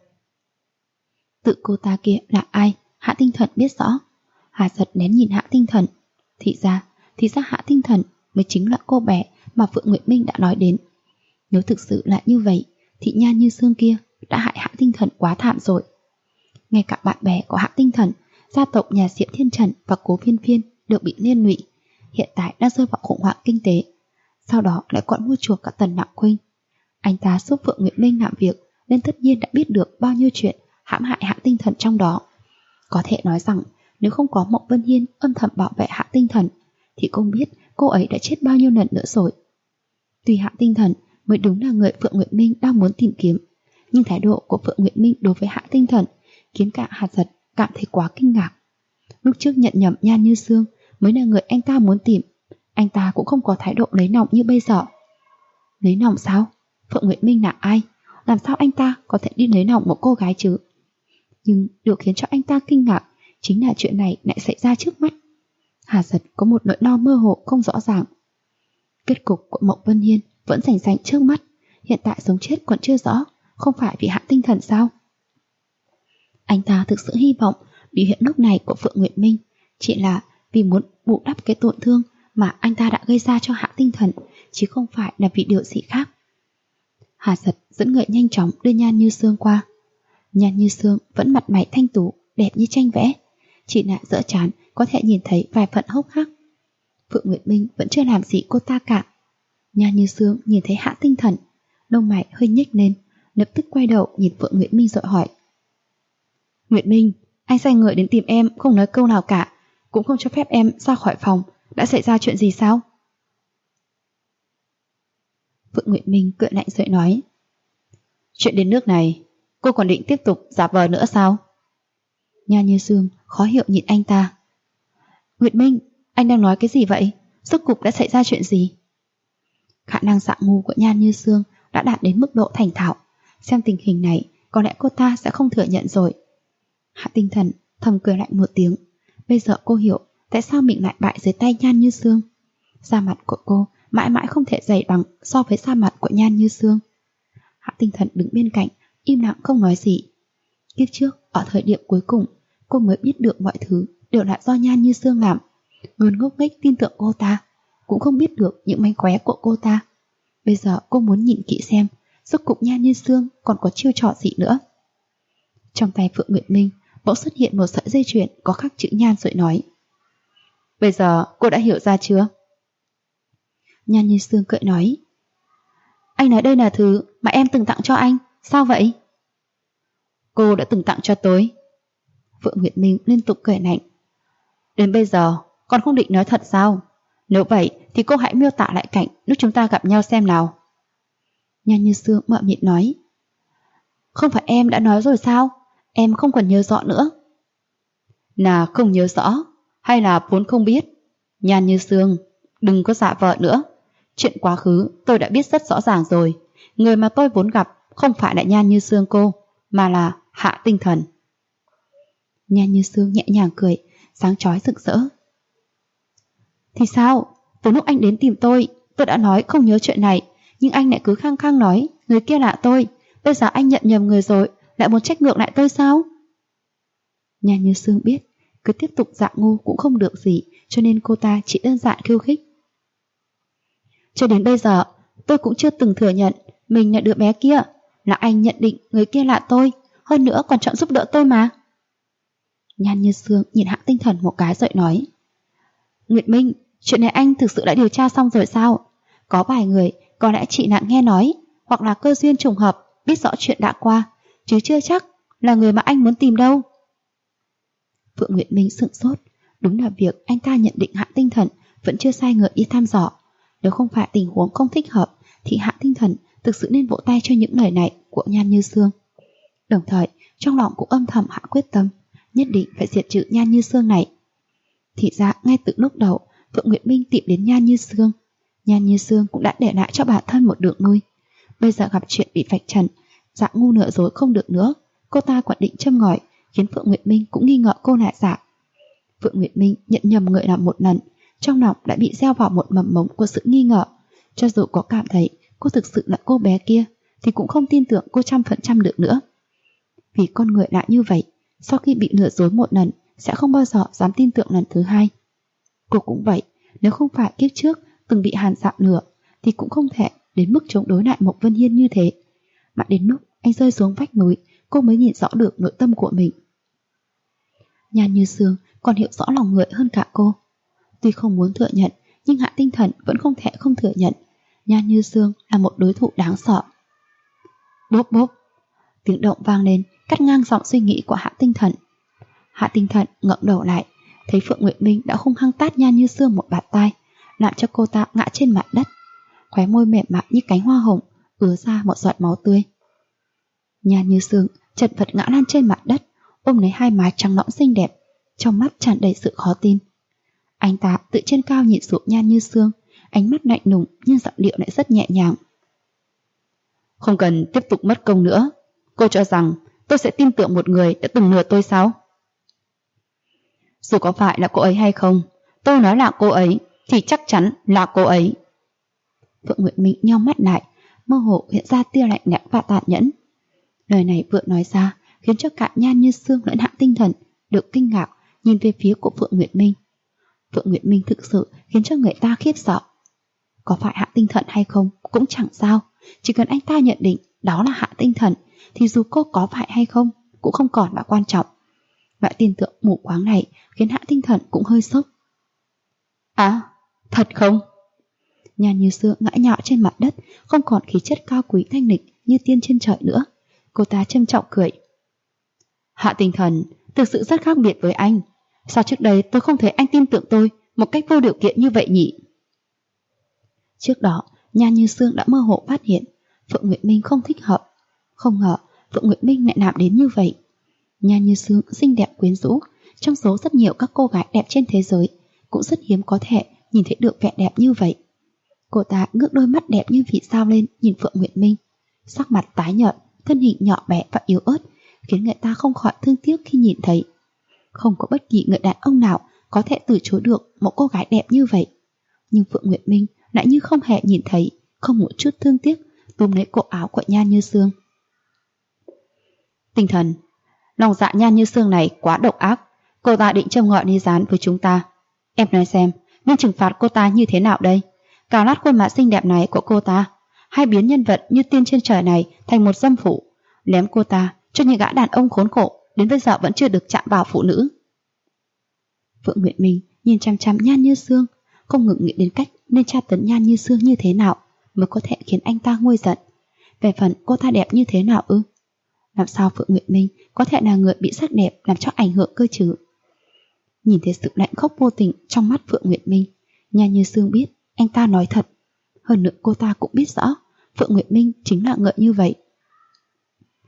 Tự cô ta kia là ai, Hạ Tinh Thần biết rõ. Hạ Giật nén nhìn Hạ Tinh Thần. Thì ra Hạ Tinh Thần mới chính là cô bé mà Phượng Nguyệt Minh đã nói đến. Nếu thực sự là như vậy thì Nhan Như Sương kia đã hại Hạ Tinh Thần quá thảm rồi. Ngay cả bạn bè của Hạ Tinh Thần, gia tộc nhà Diệp Thiên Trần và Cố Phiên Phiên đều bị liên lụy, hiện tại đang rơi vào khủng hoảng kinh tế. Sau đó lại còn mua chuộc cả Tần Nạo Khuynh. Anh ta giúp Phượng Nguyệt Minh làm việc nên tất nhiên đã biết được bao nhiêu chuyện hãm hại Hạ Tinh Thần trong đó. Có thể nói rằng nếu không có Mộng Vân Hiên âm thầm bảo vệ Hạ Tinh Thần thì không biết cô ấy đã chết bao nhiêu lần nữa rồi. Tuy Hạ Tinh Thần mới đúng là người Phượng Nguyệt Minh đang muốn tìm kiếm, nhưng thái độ của Phượng Nguyệt Minh đối với Hạ Tinh Thần khiến cả Hạ Giật cảm thấy quá kinh ngạc. Lúc trước nhận nhầm Nhan Như Sương mới là người anh ta muốn tìm, anh ta cũng không có thái độ lấy lòng như bây giờ. Lấy lòng sao? Phượng Nguyệt Minh là ai? Làm sao anh ta có thể đi lấy lòng một cô gái chứ? Nhưng điều khiến cho anh ta kinh ngạc chính là chuyện này lại xảy ra trước mắt. Hà Giật có một nỗi lo mơ hồ không rõ ràng. Kết cục của Mộng Vân Hiên vẫn rành rành trước mắt, hiện tại sống chết còn chưa rõ, không phải vì Hạ Tinh Thần sao? Anh ta thực sự hy vọng biểu hiện lúc này của Phượng Nguyệt Minh chỉ là vì muốn bù đắp cái tổn thương mà anh ta đã gây ra cho Hạ Tinh Thần, chứ không phải là vì điều gì khác. Hà Giật dẫn người nhanh chóng đưa Nhan Như Sương qua. Nhan Như Sương vẫn mặt mày thanh tú, đẹp như tranh vẽ, chỉ là giữa trán có thể nhìn thấy vài phần hốc hác. Phượng Nguyệt Minh vẫn chưa làm gì cô ta cả. Nhan Như Sương nhìn thấy Hạ Tinh Thần, lông mày hơi nhếch lên, lập tức quay đầu nhìn Phượng Nguyệt Minh rồi hỏi. Nguyệt Minh, anh sai người đến tìm em không nói câu nào cả, cũng không cho phép em ra khỏi phòng, đã xảy ra chuyện gì sao? Phượng Nguyệt Minh cười lạnh rồi nói. Chuyện đến nước này, cô còn định tiếp tục giả vờ nữa sao? Nhan Như Sương khó hiểu nhìn anh ta. Nguyệt Minh, anh đang nói cái gì vậy? Rốt cục đã xảy ra chuyện gì? Khả năng dạ ngu của Nhan Như Sương đã đạt đến mức độ thành thạo. Xem tình hình này, có lẽ cô ta sẽ không thừa nhận rồi. Hạ Tinh Thần thầm cười lạnh một tiếng. Bây giờ cô hiểu tại sao mình lại bại dưới tay Nhan Như Sương. Da mặt của cô mãi mãi không thể dày bằng so với da mặt của Nhan Như Sương. Hạ Tinh Thần đứng bên cạnh, im lặng không nói gì. Kiếp trước, ở thời điểm cuối cùng, cô mới biết được mọi thứ đều là do Nhan Như Sương làm. Luôn ngốc nghếch tin tưởng cô ta, cũng không biết được những mánh khóe của cô ta. Bây giờ cô muốn nhìn kỹ xem rốt cục Nhan Như Sương còn có chiêu trò gì nữa. Trong tay Phượng Nguyệt Minh bỗng xuất hiện một sợi dây chuyền có khắc chữ Nhan rồi nói. Bây giờ cô đã hiểu ra chưa? Nhan Như Sương cười nói. Anh nói đây là thứ mà em từng tặng cho anh, sao vậy? Cô đã từng tặng cho tôi. Phượng Nguyệt Minh liên tục cười lạnh. Đến bây giờ còn không định nói thật sao? Nếu vậy thì cô hãy miêu tả lại cảnh lúc chúng ta gặp nhau xem nào. Nhan Như Sương mở miệng nói. Không phải em đã nói rồi sao? Em không còn nhớ rõ nữa. Là không nhớ rõ, hay là vốn không biết? Nhan Như Sương, đừng có giả vờ nữa. Chuyện quá khứ tôi đã biết rất rõ ràng rồi. Người mà tôi vốn gặp không phải là Nhan Như Sương cô, mà là Hạ Tinh Thần. Nhan Như Sương nhẹ nhàng cười, sáng chói rực rỡ. Thì sao? Từ lúc anh đến tìm tôi đã nói không nhớ chuyện này, nhưng anh lại cứ khăng khăng nói người kia là tôi. Bây giờ anh nhận nhầm người rồi, lại muốn trách ngược lại tôi sao? Nhan Như Sương biết cứ tiếp tục dạng ngu cũng không được gì, cho nên cô ta chỉ đơn giản khiêu khích. Cho đến bây giờ tôi cũng chưa từng thừa nhận mình là đứa bé kia, là anh nhận định người kia là tôi, hơn nữa còn chọn giúp đỡ tôi mà. Nhan Như Sương nhìn Hạ Tinh Thần một cái rồi nói, Nguyệt Minh, chuyện này anh thực sự đã điều tra xong rồi sao? Có vài người có lẽ chị nạn nghe nói, hoặc là cơ duyên trùng hợp biết rõ chuyện đã qua, chứ chưa chắc là người mà anh muốn tìm đâu. Phượng Nguyệt Minh sững sốt, đúng là việc anh ta nhận định Hạ Tinh Thần vẫn chưa sai người đi thăm dò. Nếu không phải tình huống không thích hợp thì Hạ Tinh Thần thực sự nên vỗ tay cho những lời này của Nhan Như Sương. Đồng thời trong lòng cũng âm thầm hạ quyết tâm nhất định phải diệt trừ Nhan Như Sương này. Thì ra ngay từ lúc đầu Phượng Nguyệt Minh tìm đến Nhan Như Sương cũng đã để lại cho bản thân một đường lui. Bây giờ gặp chuyện bị vạch trần, dạng ngu nửa dối không được nữa, cô ta còn định châm ngòi khiến Phượng Nguyệt Minh cũng nghi ngờ cô lại giả. Phượng Nguyệt Minh nhận nhầm người làm một lần, trong lòng đã bị gieo vào một mầm mống của sự nghi ngờ. Cho dù có cảm thấy cô thực sự là cô bé kia thì cũng không tin tưởng cô 100% được nữa. Vì con người lại như vậy, sau khi bị lừa dối một lần sẽ không bao giờ dám tin tưởng lần thứ hai. Cô cũng vậy, nếu không phải kiếp trước từng bị Hàn Dạ lừa thì cũng không thể đến mức chống đối lại Mộc Vân Hiên như thế. Mà đến lúc anh rơi xuống vách núi, cô mới nhìn rõ được nội tâm của mình. Nhan Như Sương còn hiểu rõ lòng người hơn cả cô. Tuy không muốn thừa nhận, nhưng Hạ Tinh Thần vẫn không thể không thừa nhận Nhan Như Sương là một đối thủ đáng sợ. Bốp bốp, tiếng động vang lên cắt ngang giọng suy nghĩ của Hạ Tinh Thần. Hạ Tinh Thần ngẩng đầu lại, thấy Phượng Nguyệt Minh đã hung hăng tát Nhan Như Sương một bạt tai, làm cho cô ta ngã trên mặt đất, khóe môi mềm mại như cánh hoa hồng ứa ra một giọt máu tươi. Nhan Như Sương chật vật ngã lăn trên mặt đất, ôm lấy hai má trắng nõn xinh đẹp, trong mắt tràn đầy sự khó tin. Anh ta tự trên cao nhìn xuống Nhan Như Sương, ánh mắt lạnh lùng nhưng giọng điệu lại rất nhẹ nhàng. Không cần tiếp tục mất công nữa. Cô cho rằng tôi sẽ tin tưởng một người đã từng lừa tôi sao? Dù có phải là cô ấy hay không, tôi nói là cô ấy thì chắc chắn là cô ấy. Phượng Nguyệt Minh nheo mắt lại, mơ hồ hiện ra tia lạnh lẽo và tàn nhẫn. Lời này vừa nói ra khiến cho cả Nhan Như Sương lẫn Hạ Tinh Thần được kinh ngạc nhìn về phía của Phượng Nguyệt Minh. Phượng Nguyệt Minh thực sự khiến cho người ta khiếp sợ. Có phải Hạ Tinh Thần hay không cũng chẳng sao, chỉ cần anh ta nhận định đó là Hạ Tinh Thần thì dù cô có phải hay không cũng không còn là quan trọng. Loại tin tưởng mù quáng này khiến Hạ Tinh Thần cũng hơi sốc. À, thật không? Nhan Như Sương ngã nhọ trên mặt đất, không còn khí chất cao quý thanh lịch như tiên trên trời nữa. Cô ta trân trọng cười. Hạ Tinh Thần thực sự rất khác biệt với anh. Sao trước đây tôi không thấy anh tin tưởng tôi một cách vô điều kiện như vậy nhỉ? Trước đó, Nhan Như Sương đã mơ hồ phát hiện Phượng Nguyệt Minh không thích hợp. Không ngờ Phượng Nguyệt Minh lại làm đến như vậy. Nhan Như Sương xinh đẹp quyến rũ, trong số rất nhiều các cô gái đẹp trên thế giới, cũng rất hiếm có thể nhìn thấy được vẻ đẹp như vậy. Cô ta ngước đôi mắt đẹp như vì sao lên nhìn Phượng Nguyệt Minh, sắc mặt tái nhợt, thân hình nhỏ bé và yếu ớt, khiến người ta không khỏi thương tiếc khi nhìn thấy. Không có bất kỳ người đàn ông nào có thể từ chối được một cô gái đẹp như vậy. Nhưng Phượng Nguyệt Minh lại như không hề nhìn thấy, không một chút thương tiếc, túm lấy cổ áo của Nhan Như Sương. Tinh Thần, lòng dạ Nhan Như Sương này quá độc ác, cô ta định châm ngòi ly gián với chúng ta. Em nói xem, nên trừng phạt cô ta như thế nào đây? Cào nát khuôn mặt xinh đẹp này của cô ta, hay biến nhân vật như tiên trên trời này thành một dâm phụ, ném cô ta cho những gã đàn ông khốn khổ đến bây giờ vẫn chưa được chạm vào phụ nữ. Phượng Nguyệt Minh nhìn chăm chăm Nhan Như Sương, không ngừng nghĩ đến cách nên tra tấn Nhan Như Sương như thế nào mới có thể khiến anh ta nguôi giận. Về phần cô ta đẹp như thế nào ư? Làm sao Phượng Nguyệt Minh có thể là người bị sắc đẹp làm cho ảnh hưởng cơ chứ? Nhìn thấy sự lạnh khốc vô tình trong mắt Phượng Nguyệt Minh, Nhan Như Sương biết anh ta nói thật. Hơn nữa cô ta cũng biết rõ Phượng Nguyệt Minh chính là người như vậy.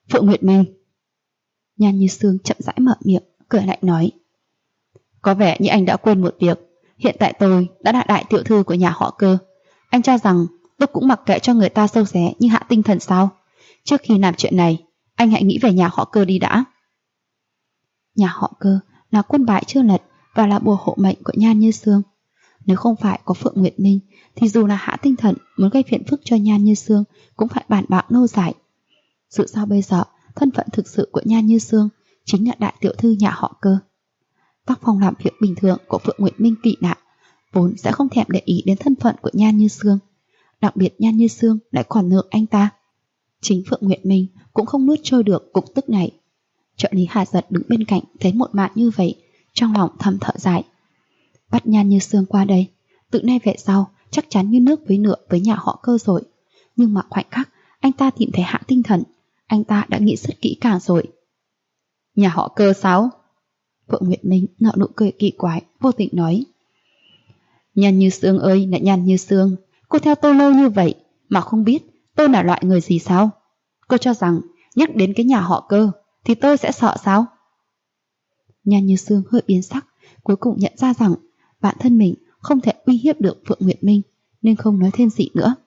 Phượng Nguyệt Minh. Nhan Như Sương chậm rãi mở miệng, cười lạnh nói. Có vẻ như anh đã quên một việc. Hiện tại tôi đã là đại tiểu thư của nhà họ Cơ. Anh cho rằng tôi cũng mặc kệ cho người ta sâu xé như Hạ Tinh Thần sao? Trước khi làm chuyện này, anh hãy nghĩ về nhà họ Cơ đi đã. Nhà họ Cơ là quân bài chưa lật và là bùa hộ mệnh của Nhan Như Sương. Nếu không phải có Phượng Nguyệt Minh thì dù là Hạ Tinh Thần muốn gây phiền phức cho Nhan Như Sương cũng phải bàn bạc lâu dài. Dù sao bây giờ thân phận thực sự của Nhan Như Sương chính là đại tiểu thư nhà họ Cơ. Tác phong làm việc bình thường của Phượng Nguyệt Minh kỵ nạ vốn sẽ không thèm để ý đến thân phận của Nhan Như Sương. Đặc biệt Nhan Như Sương lại còn nợ anh ta. Chính Phượng Nguyệt Minh cũng không nuốt trôi được cục tức này. Trợ lý Hà Giật đứng bên cạnh thấy một màn như vậy, trong lòng thầm thở dài. Bắt Nhan Như Sương qua đây, từ nay về sau chắc chắn như nước với lửa với nhà họ Cơ rồi. Nhưng mà khoảnh khắc anh ta tìm thấy Hạ Tinh Thần, anh ta đã nghĩ rất kỹ càng rồi. Nhà họ Cơ sao? Phượng Nguyệt Minh nở nụ cười kỳ quái, vô tình nói. Nhan Như Sương ơi là Nhan Như Sương, cô theo tôi lâu như vậy mà không biết tôi là loại người gì sao? Cô cho rằng nhắc đến cái nhà họ Cơ thì tôi sẽ sợ sao? Nhan Như Sương hơi biến sắc, cuối cùng nhận ra rằng bản thân mình không thể uy hiếp được Phượng Nguyệt Minh, nên không nói thêm gì nữa.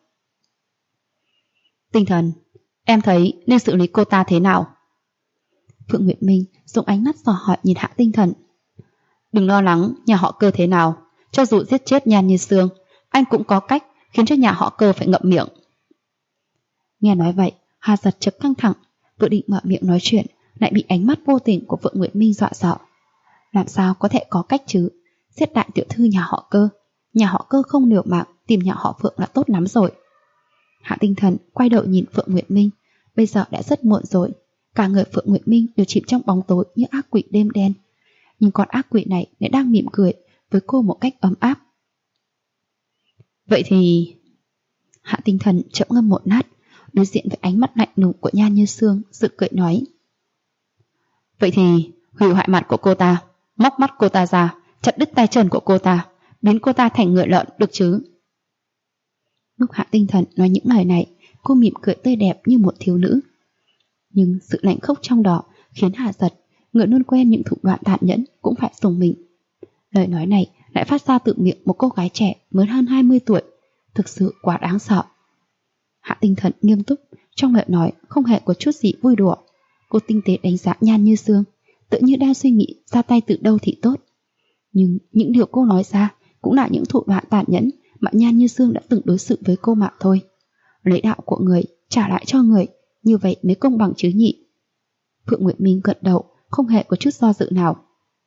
Tinh Thần, em thấy nên xử lý cô ta thế nào? Phượng Nguyệt Minh dùng ánh mắt dò hỏi nhìn Hạ Tinh Thần. Đừng lo lắng nhà họ Cơ thế nào, cho dù giết chết Nhan Như Sương, anh cũng có cách khiến cho nhà họ Cơ phải ngậm miệng. Nghe nói vậy, Hà Giật chợt căng thẳng, vừa định mở miệng nói chuyện, lại bị ánh mắt vô tình của Phượng Nguyệt Minh dọa sợ. Làm sao có thể có cách chứ? Giết đại tiểu thư nhà họ Cơ không liều mạng tìm nhà họ Phượng là tốt lắm rồi. Hạ Tinh Thần quay đầu nhìn Phượng Nguyệt Minh, bây giờ đã rất muộn rồi, cả người Phượng Nguyệt Minh đều chìm trong bóng tối như ác quỷ đêm đen. Nhưng con ác quỷ này lại đang mỉm cười với cô một cách ấm áp. Vậy thì... Hạ Tinh Thần chậm ngâm một lát, đối diện với ánh mắt lạnh lùng của Nhan Như Sương, sự cười nói. Vậy thì hủy hoại mặt của cô ta, móc mắt cô ta ra, chặt đứt tay chân của cô ta, biến cô ta thành ngựa lợn được chứ? Lúc Hạ Tinh Thần nói những lời này, cô mỉm cười tươi đẹp như một thiếu nữ. Nhưng sự lạnh khốc trong đó khiến Hà Giật, người luôn quen những thủ đoạn tàn nhẫn, cũng phải rùng mình. Lời nói này lại phát ra từ miệng một cô gái trẻ mới hơn 20 tuổi, thực sự quá đáng sợ. Hạ Tinh Thần nghiêm túc, trong lời nói không hề có chút gì vui đùa. Cô tinh tế đánh giá Nhan Như Sương, tự như đang suy nghĩ ra tay từ đâu thì tốt. Nhưng những điều cô nói ra cũng là những thủ đoạn tàn nhẫn mà Nhan Như Sương đã từng đối xử với cô mà thôi. Lấy đạo của người trả lại cho người, như vậy mới công bằng chứ nhỉ? Phượng Nguyệt Minh gật đầu, không hề có chút do dự nào.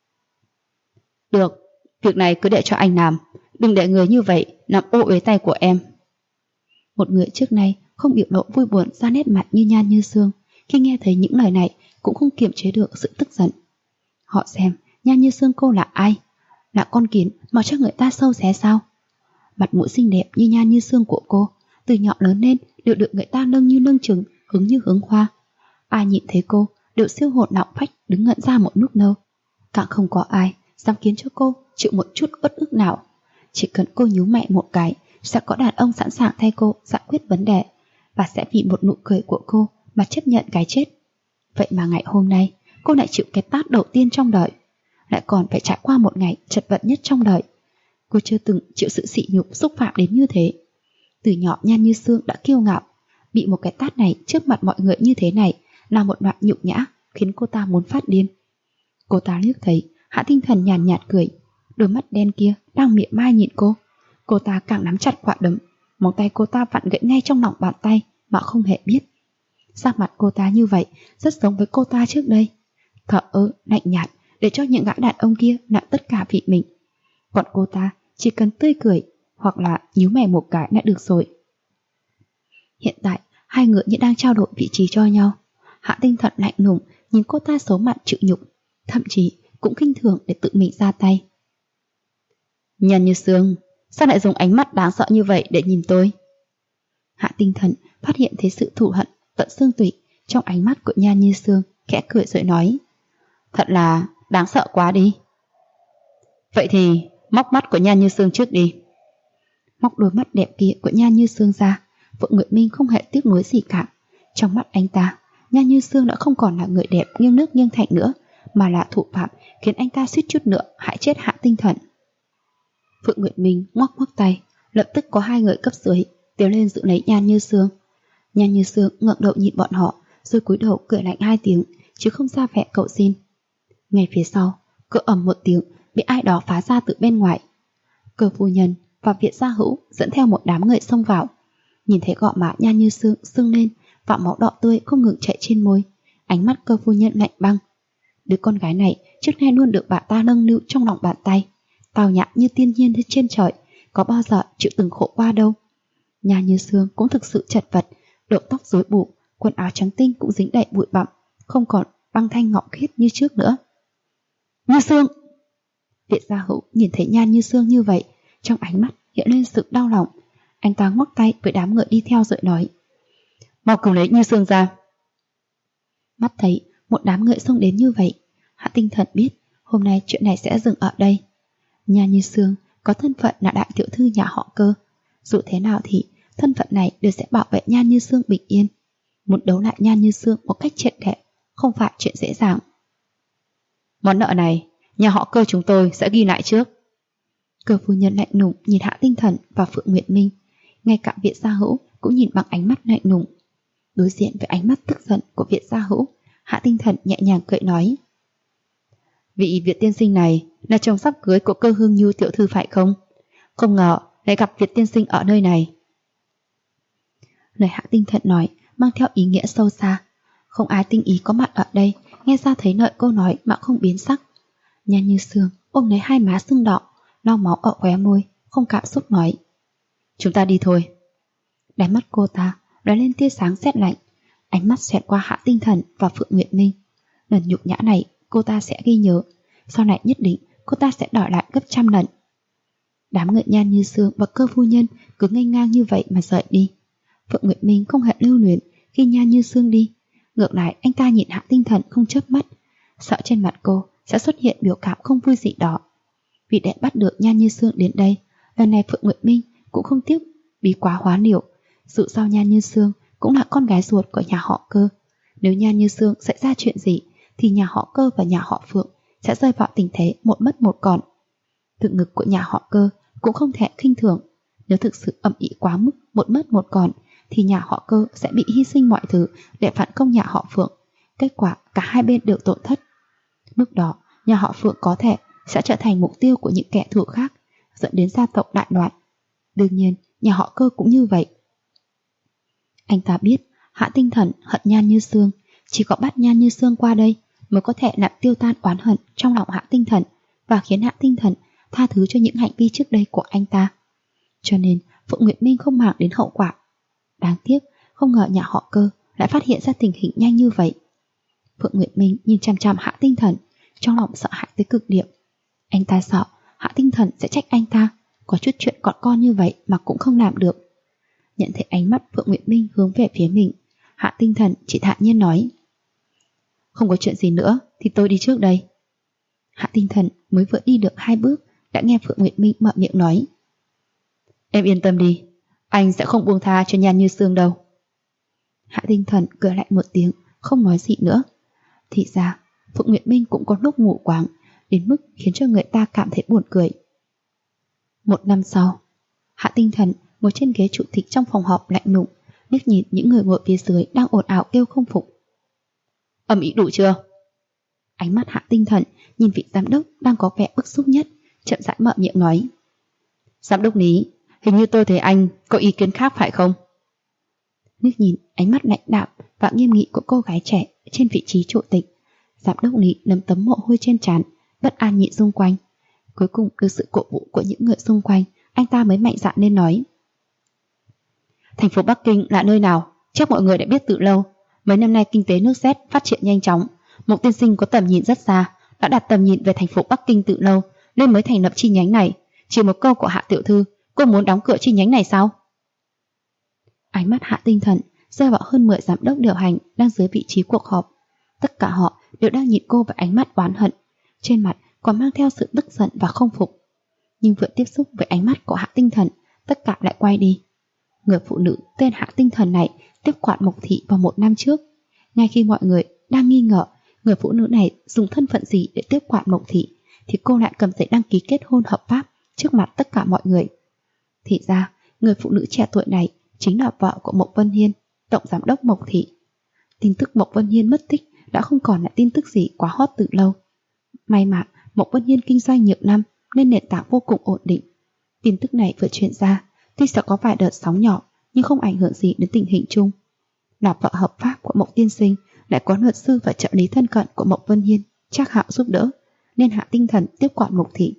Được, việc này cứ để cho anh làm, đừng để người như vậy làm ô uế tay của em. Một người trước nay không biểu lộ vui buồn ra nét mặt như Nhan Như Sương, khi nghe thấy những lời này cũng không kiềm chế được sự tức giận. Họ xem Nhan Như Sương cô là ai? Là con kiến mà cho người ta sâu xé sao? Mặt mũi xinh đẹp như Nhan Như Sương của cô, từ nhỏ lớn lên đều được người ta nâng như nâng trứng, hứng như hướng hoa. Ai nhìn thấy cô đều siêu hồn lọng phách đứng ngẩn ra một lúc lâu. Càng không có ai dám khiến cho cô chịu một chút uất ức nào. Chỉ cần cô nhíu mày một cái, sẽ có đàn ông sẵn sàng thay cô giải quyết vấn đề, và sẽ vì một nụ cười của cô mà chấp nhận cái chết. Vậy mà ngày hôm nay cô lại chịu cái tát đầu tiên trong đời, lại còn phải trải qua một ngày chật vật nhất trong đời. Cô chưa từng chịu sự sỉ nhục xúc phạm đến như thế. Từ nhỏ Nhan Như Sương đã kiêu ngạo, bị một cái tát này trước mặt mọi người như thế này là một đoạn nhục nhã khiến cô ta muốn phát điên. Cô ta liếc thấy Hạ Tinh Thần nhàn nhạt cười, đôi mắt đen kia đang mỉa mai nhìn cô. Cô ta càng nắm chặt quả đấm, móng tay cô ta vặn gãy ngay trong lòng bàn tay mà không hề biết. Sắc mặt cô ta như vậy rất giống với cô ta trước đây, thờ ơ lạnh nhạt để cho những gã đàn ông kia nặng tất cả vì mình. Còn cô ta chỉ cần tươi cười hoặc là nhíu mày một cái đã được rồi. Hiện tại hai người như đang trao đổi vị trí cho nhau. Hạ Tinh Thần lạnh lùng nhìn cô ta xấu mặt chịu nhục, thậm chí cũng khinh thường để tự mình ra tay. Nhan Như Sương, sao lại dùng ánh mắt đáng sợ như vậy để nhìn tôi? Hạ Tinh Thần phát hiện thấy sự thù hận tận xương tủy trong ánh mắt của Nhan Như Sương, khẽ cười rồi nói: Thật là đáng sợ quá đi. Vậy thì móc mắt của Nhan Như Sương trước đi. Móc đôi mắt đẹp kia của Nhan Như Sương ra, Phượng Nguyệt Minh không hề tiếc nuối gì cả. Trong mắt anh ta, Nhan Như Sương đã không còn là người đẹp nghiêng nước nghiêng thành nữa, mà là thủ phạm khiến anh ta suýt chút nữa hại chết Hạ Tinh Thần. Phượng Nguyệt Minh ngoắc ngoắc tay, lập tức có hai người cấp dưới tiến lên giữ lấy Nhan Như Sương. Nhan Như Sương ngẩng đầu nhìn bọn họ, rồi cúi đầu cười lạnh hai tiếng, chứ không ra vẻ cầu xin. Ngay phía sau, cửa ầm một tiếng bị ai đó phá ra từ bên ngoài. Cơ phu nhân và Việt Gia Hữu dẫn theo một đám người xông vào. Nhìn thấy gò má Nhan Như Sương sưng lên và máu đỏ tươi không ngừng chảy trên môi, ánh mắt cơ phu nhân lạnh băng. Đứa con gái này trước nay luôn được bà ta nâng niu trong lòng bàn tay, tào nhã như tiên nhiên trên trời, có bao giờ chịu từng khổ qua đâu. Nhan Như Sương cũng thực sự chật vật, đầu tóc rối bù, quần áo trắng tinh cũng dính đầy bụi bặm, không còn băng thanh ngọc khiết như trước nữa. Như Sương! Việt Gia Hữu nhìn thấy Nhan Như Sương như vậy, trong ánh mắt hiện lên sự đau lòng. Anh ta ngoắc tay với đám người đi theo rồi nói: mau cứu lấy Như Sương ra. Mắt thấy một đám người xông đến như vậy, Hạ Tinh Thần biết hôm nay chuyện này sẽ dừng ở đây. Nhan Như Sương có thân phận là đại tiểu thư nhà họ Cơ, dù thế nào thì thân phận này đều sẽ bảo vệ Nhan Như Sương bình yên. Muốn đấu lại Nhan Như Sương một cách triệt để không phải chuyện dễ dàng. Món nợ này nhà họ Cơ chúng tôi sẽ ghi lại trước. Cơ phu nhân lạnh lùng nhìn Hạ Tinh Thần và Phượng Nguyệt Minh, ngay cả Việt Gia Hữu cũng nhìn bằng ánh mắt lạnh lùng. Đối diện với ánh mắt tức giận của Việt Gia Hữu, Hạ Tinh Thần nhẹ nhàng cười nói: vị Việt tiên sinh này là chồng sắp cưới của Cơ Hương Nhu tiểu thư phải không? Không ngờ lại gặp Việt tiên sinh ở nơi này. Lời Hạ Tinh Thần nói mang theo ý nghĩa sâu xa, không ai tinh ý có mặt ở đây nghe ra thấy lợi câu nói mà không biến sắc. Nhan Như Sương ôm lấy hai má sưng đỏ, lau máu ở khóe môi, không cảm xúc nói: chúng ta đi thôi. Đáy mắt cô ta lóe lên tia sáng sét lạnh, ánh mắt xẹt qua Hạ Tinh Thần và Phượng Nguyệt Minh. Lần nhục nhã này cô ta sẽ ghi nhớ, sau này nhất định cô ta sẽ đòi lại gấp trăm lần. Đám người Nhan Như Sương và Cơ phu nhân cứ nghênh ngang như vậy mà rời đi. Phượng Nguyệt Minh không hề lưu luyến khi Nhan Như Sương đi, ngược lại anh ta nhìn Hạ Tinh Thần không chớp mắt, sợ trên mặt cô sẽ xuất hiện biểu cảm không vui gì đó. Vì để bắt được Nhan Như Sương đến đây, lần này Phượng Nguyệt Minh cũng không tiếc bí quá hóa liều. Dù sao Nhan Như Sương cũng là con gái ruột của nhà họ Cơ, nếu Nhan Như Sương xảy ra chuyện gì thì nhà họ Cơ và nhà họ Phượng sẽ rơi vào tình thế một mất một còn. Thực ngực của nhà họ Cơ cũng không thể khinh thường, nếu thực sự ầm ĩ quá mức một mất một còn thì nhà họ Cơ sẽ bị hy sinh mọi thứ để phản công nhà họ Phượng, kết quả cả hai bên đều tổn thất. Lúc đó nhà họ Phượng có thể sẽ trở thành mục tiêu của những kẻ thù khác, dẫn đến gia tộc đại loạn. Đương nhiên nhà họ Cơ cũng như vậy. Anh ta biết Hạ Tinh Thần hận Nhan Như Sương, chỉ có bắt Nhan Như Sương qua đây mới có thể làm tiêu tan oán hận trong lòng Hạ Tinh Thần và khiến Hạ Tinh Thần tha thứ cho những hành vi trước đây của anh ta. Cho nên Phượng Nguyệt Minh không màng đến hậu quả. Đáng tiếc không ngờ nhà họ Cơ lại phát hiện ra tình hình nhanh như vậy. Phượng Nguyệt Minh nhìn chằm chằm Hạ Tinh Thần, trong lòng sợ hãi tới cực điểm. Anh ta sợ Hạ Tinh Thần sẽ trách anh ta có chút chuyện gọn con như vậy mà cũng không làm được. Nhận thấy ánh mắt Phượng Nguyệt Minh hướng về phía mình, Hạ Tinh Thần chỉ thản nhiên nói: không có chuyện gì nữa thì tôi đi trước đây. Hạ Tinh Thần mới vừa đi được 2 bước đã nghe Phượng Nguyệt Minh mở miệng nói: em yên tâm đi, anh sẽ không buông tha cho Nhan Như Sương đâu. Hạ Tinh Thần cười lại một tiếng, không nói gì nữa. Thì ra Phượng Nguyệt Minh cũng có lúc mù quáng đến mức khiến cho người ta cảm thấy buồn cười. 1 năm sau, Hạ Tinh Thần ngồi trên ghế chủ tịch trong phòng họp lạnh lùng, liếc nhìn những người ngồi phía dưới đang ồn ào kêu không phục. Ầm ĩ đủ chưa? Ánh mắt Hạ Tinh Thần nhìn vị giám đốc đang có vẻ bức xúc nhất, chậm rãi mở miệng nói: giám đốc Lý, hình như tôi thấy anh có ý kiến khác phải không? Liếc nhìn ánh mắt lạnh đạm và nghiêm nghị của cô gái trẻ trên vị trí chủ tịch, giám đốc Lý nắm tấm mồ hôi trên trán, bất an nhìn xung quanh. Cuối cùng được sự cổ vũ của những người xung quanh, anh ta mới mạnh dạn nên nói: thành phố Bắc Kinh là nơi nào chắc mọi người đã biết từ lâu. Mấy năm nay kinh tế nước Z phát triển nhanh chóng, một tiên sinh có tầm nhìn rất xa, đã đặt tầm nhìn về thành phố Bắc Kinh từ lâu nên mới thành lập chi nhánh này. Chỉ một câu của Hạ tiểu thư, cô muốn đóng cửa chi nhánh này sao? Ánh mắt Hạ Tinh Thần rơi vào hơn 10 giám đốc điều hành đang dưới vị trí cuộc họp. Tất cả họ đều đang nhìn cô với ánh mắt oán hận, trên mặt còn mang theo sự tức giận và không phục. Nhưng vừa tiếp xúc với ánh mắt của Hạ Tinh Thần, tất cả lại quay đi. Người phụ nữ tên Hạ Tinh Thần này tiếp quản Mộc Thị vào 1 năm trước. ngay khi mọi người đang nghi ngờ người phụ nữ này dùng thân phận gì để tiếp quản Mộc thị, thì cô lại cầm giấy đăng ký kết hôn hợp pháp trước mặt tất cả mọi người. Thì ra, người phụ nữ trẻ tuổi này chính là vợ của Mộc Vân Hiên, tổng giám đốc Mộc thị. Tin tức Mộc Vân Hiên mất tích đã không còn là tin tức gì quá hot từ lâu. May mà Mộc Vân Hiên kinh doanh nhiều năm nên nền tảng vô cùng ổn định. Tin tức này vừa truyền ra, tuy sẽ có vài đợt sóng nhỏ nhưng không ảnh hưởng gì đến tình hình chung. Là vợ hợp pháp của Mộc tiên sinh, lại có luật sư và trợ lý thân cận của Mộc Vân Hiên Trác Hạo giúp đỡ, nên Hạ Tinh Thần tiếp quản Mộc thị.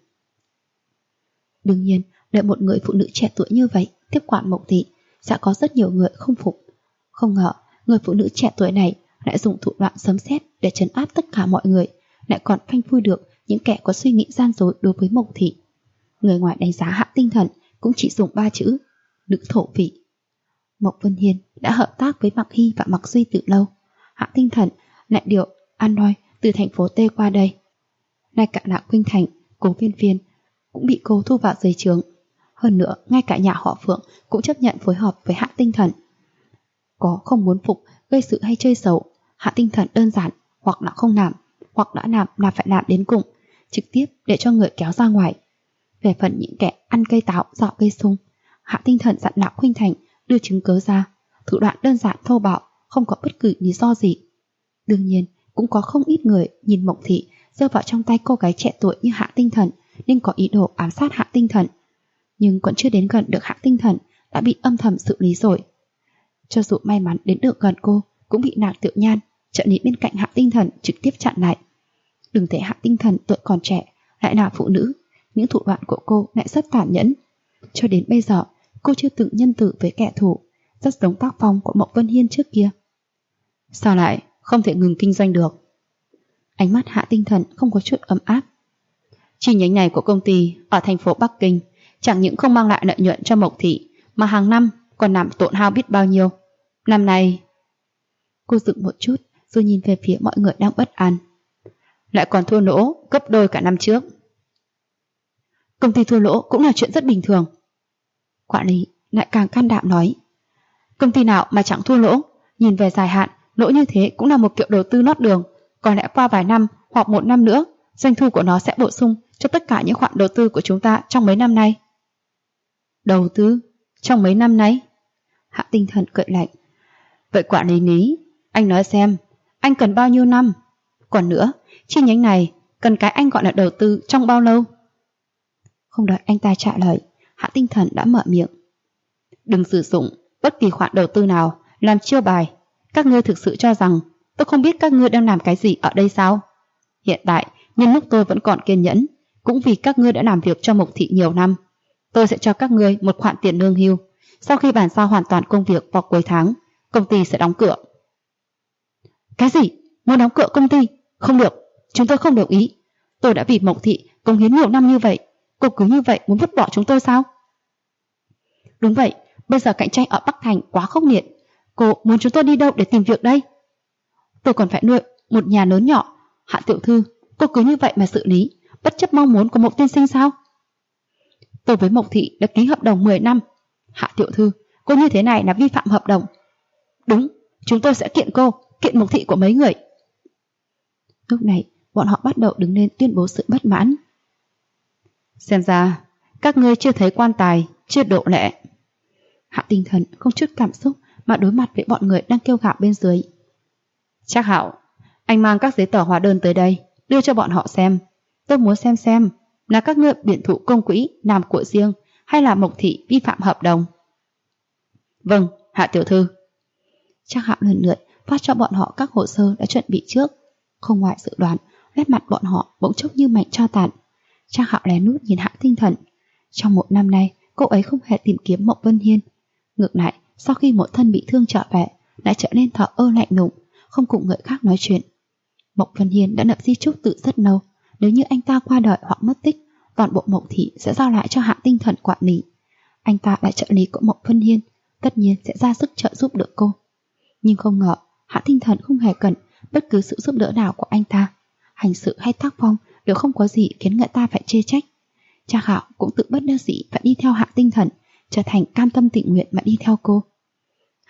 Đương nhiên, để một người phụ nữ trẻ tuổi như vậy tiếp quản Mộc thị, sẽ có rất nhiều người không phục. Không ngờ, người phụ nữ trẻ tuổi này lại dùng thủ đoạn sấm sét để trấn áp tất cả mọi người, lại còn phanh phui được những kẻ có suy nghĩ gian dối đối với Mộc thị. Người ngoài đánh giá Hạ Tinh Thần cũng chỉ dùng 3 chữ: nữ thổ phỉ. Mộc Vân Hiên đã hợp tác với Mạc Hy và Mạc Duy từ lâu. Hạ Tinh Thần lại điều An Đoi từ thành phố T qua đây. Ngay cả Lạc Khuynh Thành, Cố Viên Viên cũng bị cô thu vào dưới trướng. Hơn nữa, ngay cả nhà họ Phượng cũng chấp nhận phối hợp với Hạ Tinh Thần. Có không muốn phục, gây sự hay chơi xấu, Hạ Tinh Thần đơn giản hoặc là không làm, hoặc đã làm là phải làm đến cùng, trực tiếp để cho người kéo ra ngoài. Về phần những kẻ ăn cây táo dọ cây sung, Hạ Tinh Thần dặn Lạc Khuynh Thành đưa chứng cớ ra, thủ đoạn đơn giản thô bạo, không có bất cứ lý do gì. Đương nhiên, cũng có không ít người nhìn Mộc thị rơi vào trong tay cô gái trẻ tuổi như Hạ Tinh Thần nên có ý đồ ám sát Hạ Tinh Thần. Nhưng còn chưa đến gần được Hạ Tinh Thần đã bị âm thầm xử lý rồi. Cho dù may mắn đến được gần cô, cũng bị Nàng Tiểu Nhan, trợ lý bên cạnh Hạ Tinh Thần trực tiếp chặn lại. Đừng thấy Hạ Tinh Thần tuổi còn trẻ, lại là phụ nữ, những thủ đoạn của cô lại rất tàn nhẫn. Cho đến bây giờ, cô chưa từng nhân từ với kẻ thù, rất giống tác phong của Mộc Vân Hiên trước kia. Sao lại không thể ngừng kinh doanh được? Ánh mắt Hạ Tinh Thần không có chút ấm áp. Chi nhánh này của công ty ở thành phố Bắc Kinh chẳng những không mang lại lợi nhuận cho Mộc thị, mà hàng năm còn làm tổn hao biết bao nhiêu. Năm nay... Cô dừng một chút rồi nhìn về phía mọi người đang bất an. Lại còn thua lỗ gấp đôi cả năm trước. Công ty thua lỗ cũng là chuyện rất bình thường. Quản lý lại càng can đảm nói. Công ty nào mà chẳng thua lỗ, nhìn về dài hạn, lỗ như thế cũng là một kiểu đầu tư nót đường. Có lẽ qua vài năm hoặc 1 năm nữa, doanh thu của nó sẽ bổ sung cho tất cả những khoản đầu tư của chúng ta trong mấy năm nay. Đầu tư? Trong mấy năm nay? Hạ Tinh Thần cười lạnh. Vậy quản lý Lý, anh nói xem, anh cần bao nhiêu năm? Còn nữa, chi nhánh này cần cái anh gọi là đầu tư trong bao lâu? Không đợi anh ta trả lời, Hạ Tinh Thần đã mở miệng. Đừng sử dụng bất kỳ khoản đầu tư nào làm chiêu bài. Các ngươi thực sự cho rằng tôi không biết các ngươi đang làm cái gì ở đây sao? Hiện tại, nhân lúc tôi vẫn còn kiên nhẫn, cũng vì các ngươi đã làm việc cho Mộc thị nhiều năm, tôi sẽ cho các ngươi một khoản tiền lương hưu. Sau khi bàn giao hoàn toàn công việc vào cuối tháng, công ty sẽ đóng cửa. Cái gì? Muốn đóng cửa công ty? Không được, chúng tôi không đồng ý. Tôi đã vì Mộc thị cống hiến nhiều năm như vậy, cô cứ như vậy muốn vứt bỏ chúng tôi sao? Đúng vậy, bây giờ cạnh tranh ở Bắc Thành quá khốc liệt. Cô muốn chúng tôi đi đâu để tìm việc đây? Tôi còn phải nuôi một nhà lớn nhỏ. Hạ tiểu thư, cô cứ như vậy mà xử lý, bất chấp mong muốn của Mộc tiên sinh sao? Tôi với Mộc thị đã ký hợp đồng 10 năm. Hạ tiểu thư, cô như thế này là vi phạm hợp đồng. Đúng, chúng tôi sẽ kiện cô, kiện Mộc thị của mấy người. Lúc này, bọn họ bắt đầu đứng lên tuyên bố sự bất mãn. Xem ra, các ngươi chưa thấy quan tài, chưa độ lệ. Hạ Tinh Thần không chút cảm xúc mà đối mặt với bọn người đang kêu gào bên dưới. Trác Hạo, anh mang các giấy tờ hóa đơn tới đây, đưa cho bọn họ xem. Tôi muốn xem là các ngươi biển thủ công quỹ làm của riêng hay là Mộc thị vi phạm hợp đồng. Vâng, Hạ tiểu thư. Trác Hạo lần lượt phát cho bọn họ các hồ sơ đã chuẩn bị trước. Không ngoài dự đoán, nét mặt bọn họ bỗng chốc như mảnh tro tàn. Trác Hạo lén lút nhìn Hạ Tinh Thần. Trong 1 năm nay, cô ấy không hề tìm kiếm Mộc Vân Hiên. Ngược lại, sau khi một thân bị thương trở về, lại trở nên thờ ơ lạnh lùng, không cùng người khác nói chuyện. Mộc Vân Hiên đã lập di chúc từ rất lâu, nếu như anh ta qua đời hoặc mất tích, toàn bộ Mộc thị sẽ giao lại cho Hạ Tinh Thần quản lý. Anh ta là trợ lý của Mộc Vân Hiên, tất nhiên sẽ ra sức trợ giúp được cô. Nhưng không ngờ, Hạ Tinh Thần không hề cần bất cứ sự giúp đỡ nào của anh ta. Hành sự hay tác phong đều không có gì khiến người ta phải chê trách. Trác Hạo cũng tự bất đắc dĩ phải đi theo Hạ Tinh Thần, trở thành cam tâm tình nguyện mà đi theo cô.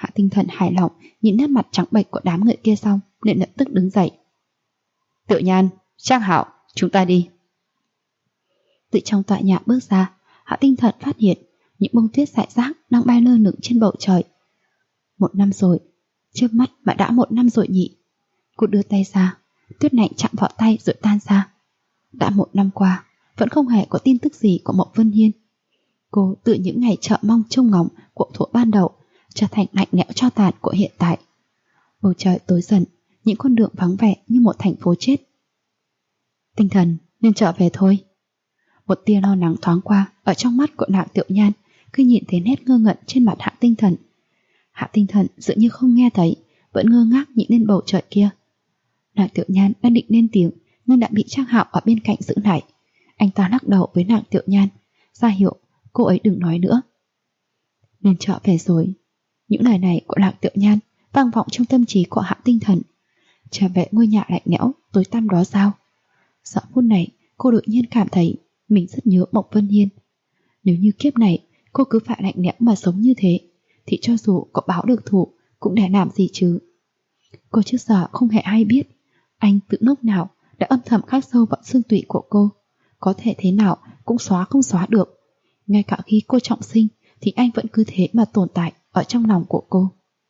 Hạ Tinh Thần hài lòng nhìn nét mặt trắng bệch của đám người kia xong liền lập tức đứng dậy. Tiểu Nhan, Trang Hạo, chúng ta đi. Từ trong tòa nhà bước ra, Hạ Tinh Thần phát hiện những bông tuyết rải rác đang bay lơ lửng trên bầu trời. 1 năm rồi, trước mắt mà đã 1 năm rồi nhỉ. Cô đưa tay ra, tuyết lạnh chạm vào tay rồi tan ra. Đã 1 năm qua, vẫn không hề có tin tức gì của Mộc Vân Hiên. Cô từ những ngày chờ mong trông ngóng của thuở ban đầu trở thành lạnh lẽo tro tàn của hiện tại. Bầu trời tối dần, những con đường vắng vẻ như một thành phố chết. Tinh Thần, nên trở về thôi. Một tia lo lắng thoáng qua ở trong mắt của nàng Tiểu Nhan khi nhìn thấy nét ngơ ngẩn trên mặt Hạ Tinh Thần. Hạ Tinh Thần dường như không nghe thấy, vẫn ngơ ngác nhìn lên bầu trời kia. Nàng Tiểu Nhan đang định lên tiếng nhưng đã bị Trang Hạo ở bên cạnh giữ lại. Anh ta lắc đầu với nàng Tiểu Nhan, ra hiệu cô ấy đừng nói nữa. Nên trở về rồi. Những lời này của nàng Tiểu Nhan vang vọng trong tâm trí của Hạ Tinh Thần. Trở về ngôi nhà lạnh lẽo tối tăm đó sao? Giờ phút này cô đột nhiên cảm thấy mình rất nhớ Mộc Vân Hiên. Nếu như kiếp này cô cứ phải lạnh lẽo mà sống như thế thì cho dù có báo được thù cũng để làm gì chứ. Cô trước giờ không hề hay biết anh từ lúc nào đã âm thầm khắc sâu vào xương tủy của cô, có thể thế nào cũng xóa không xóa được. Ngay cả khi cô trọng sinh thì anh vẫn cứ thế mà tồn tại ở trong lòng của cô.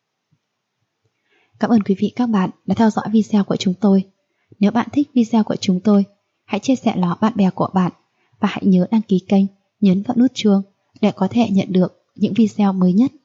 Cảm ơn quý vị các bạn đã theo dõi video của chúng tôi. Nếu bạn thích video của chúng tôi, hãy chia sẻ nó bạn bè của bạn và hãy nhớ đăng ký kênh, nhấn vào nút chuông để có thể nhận được những video mới nhất.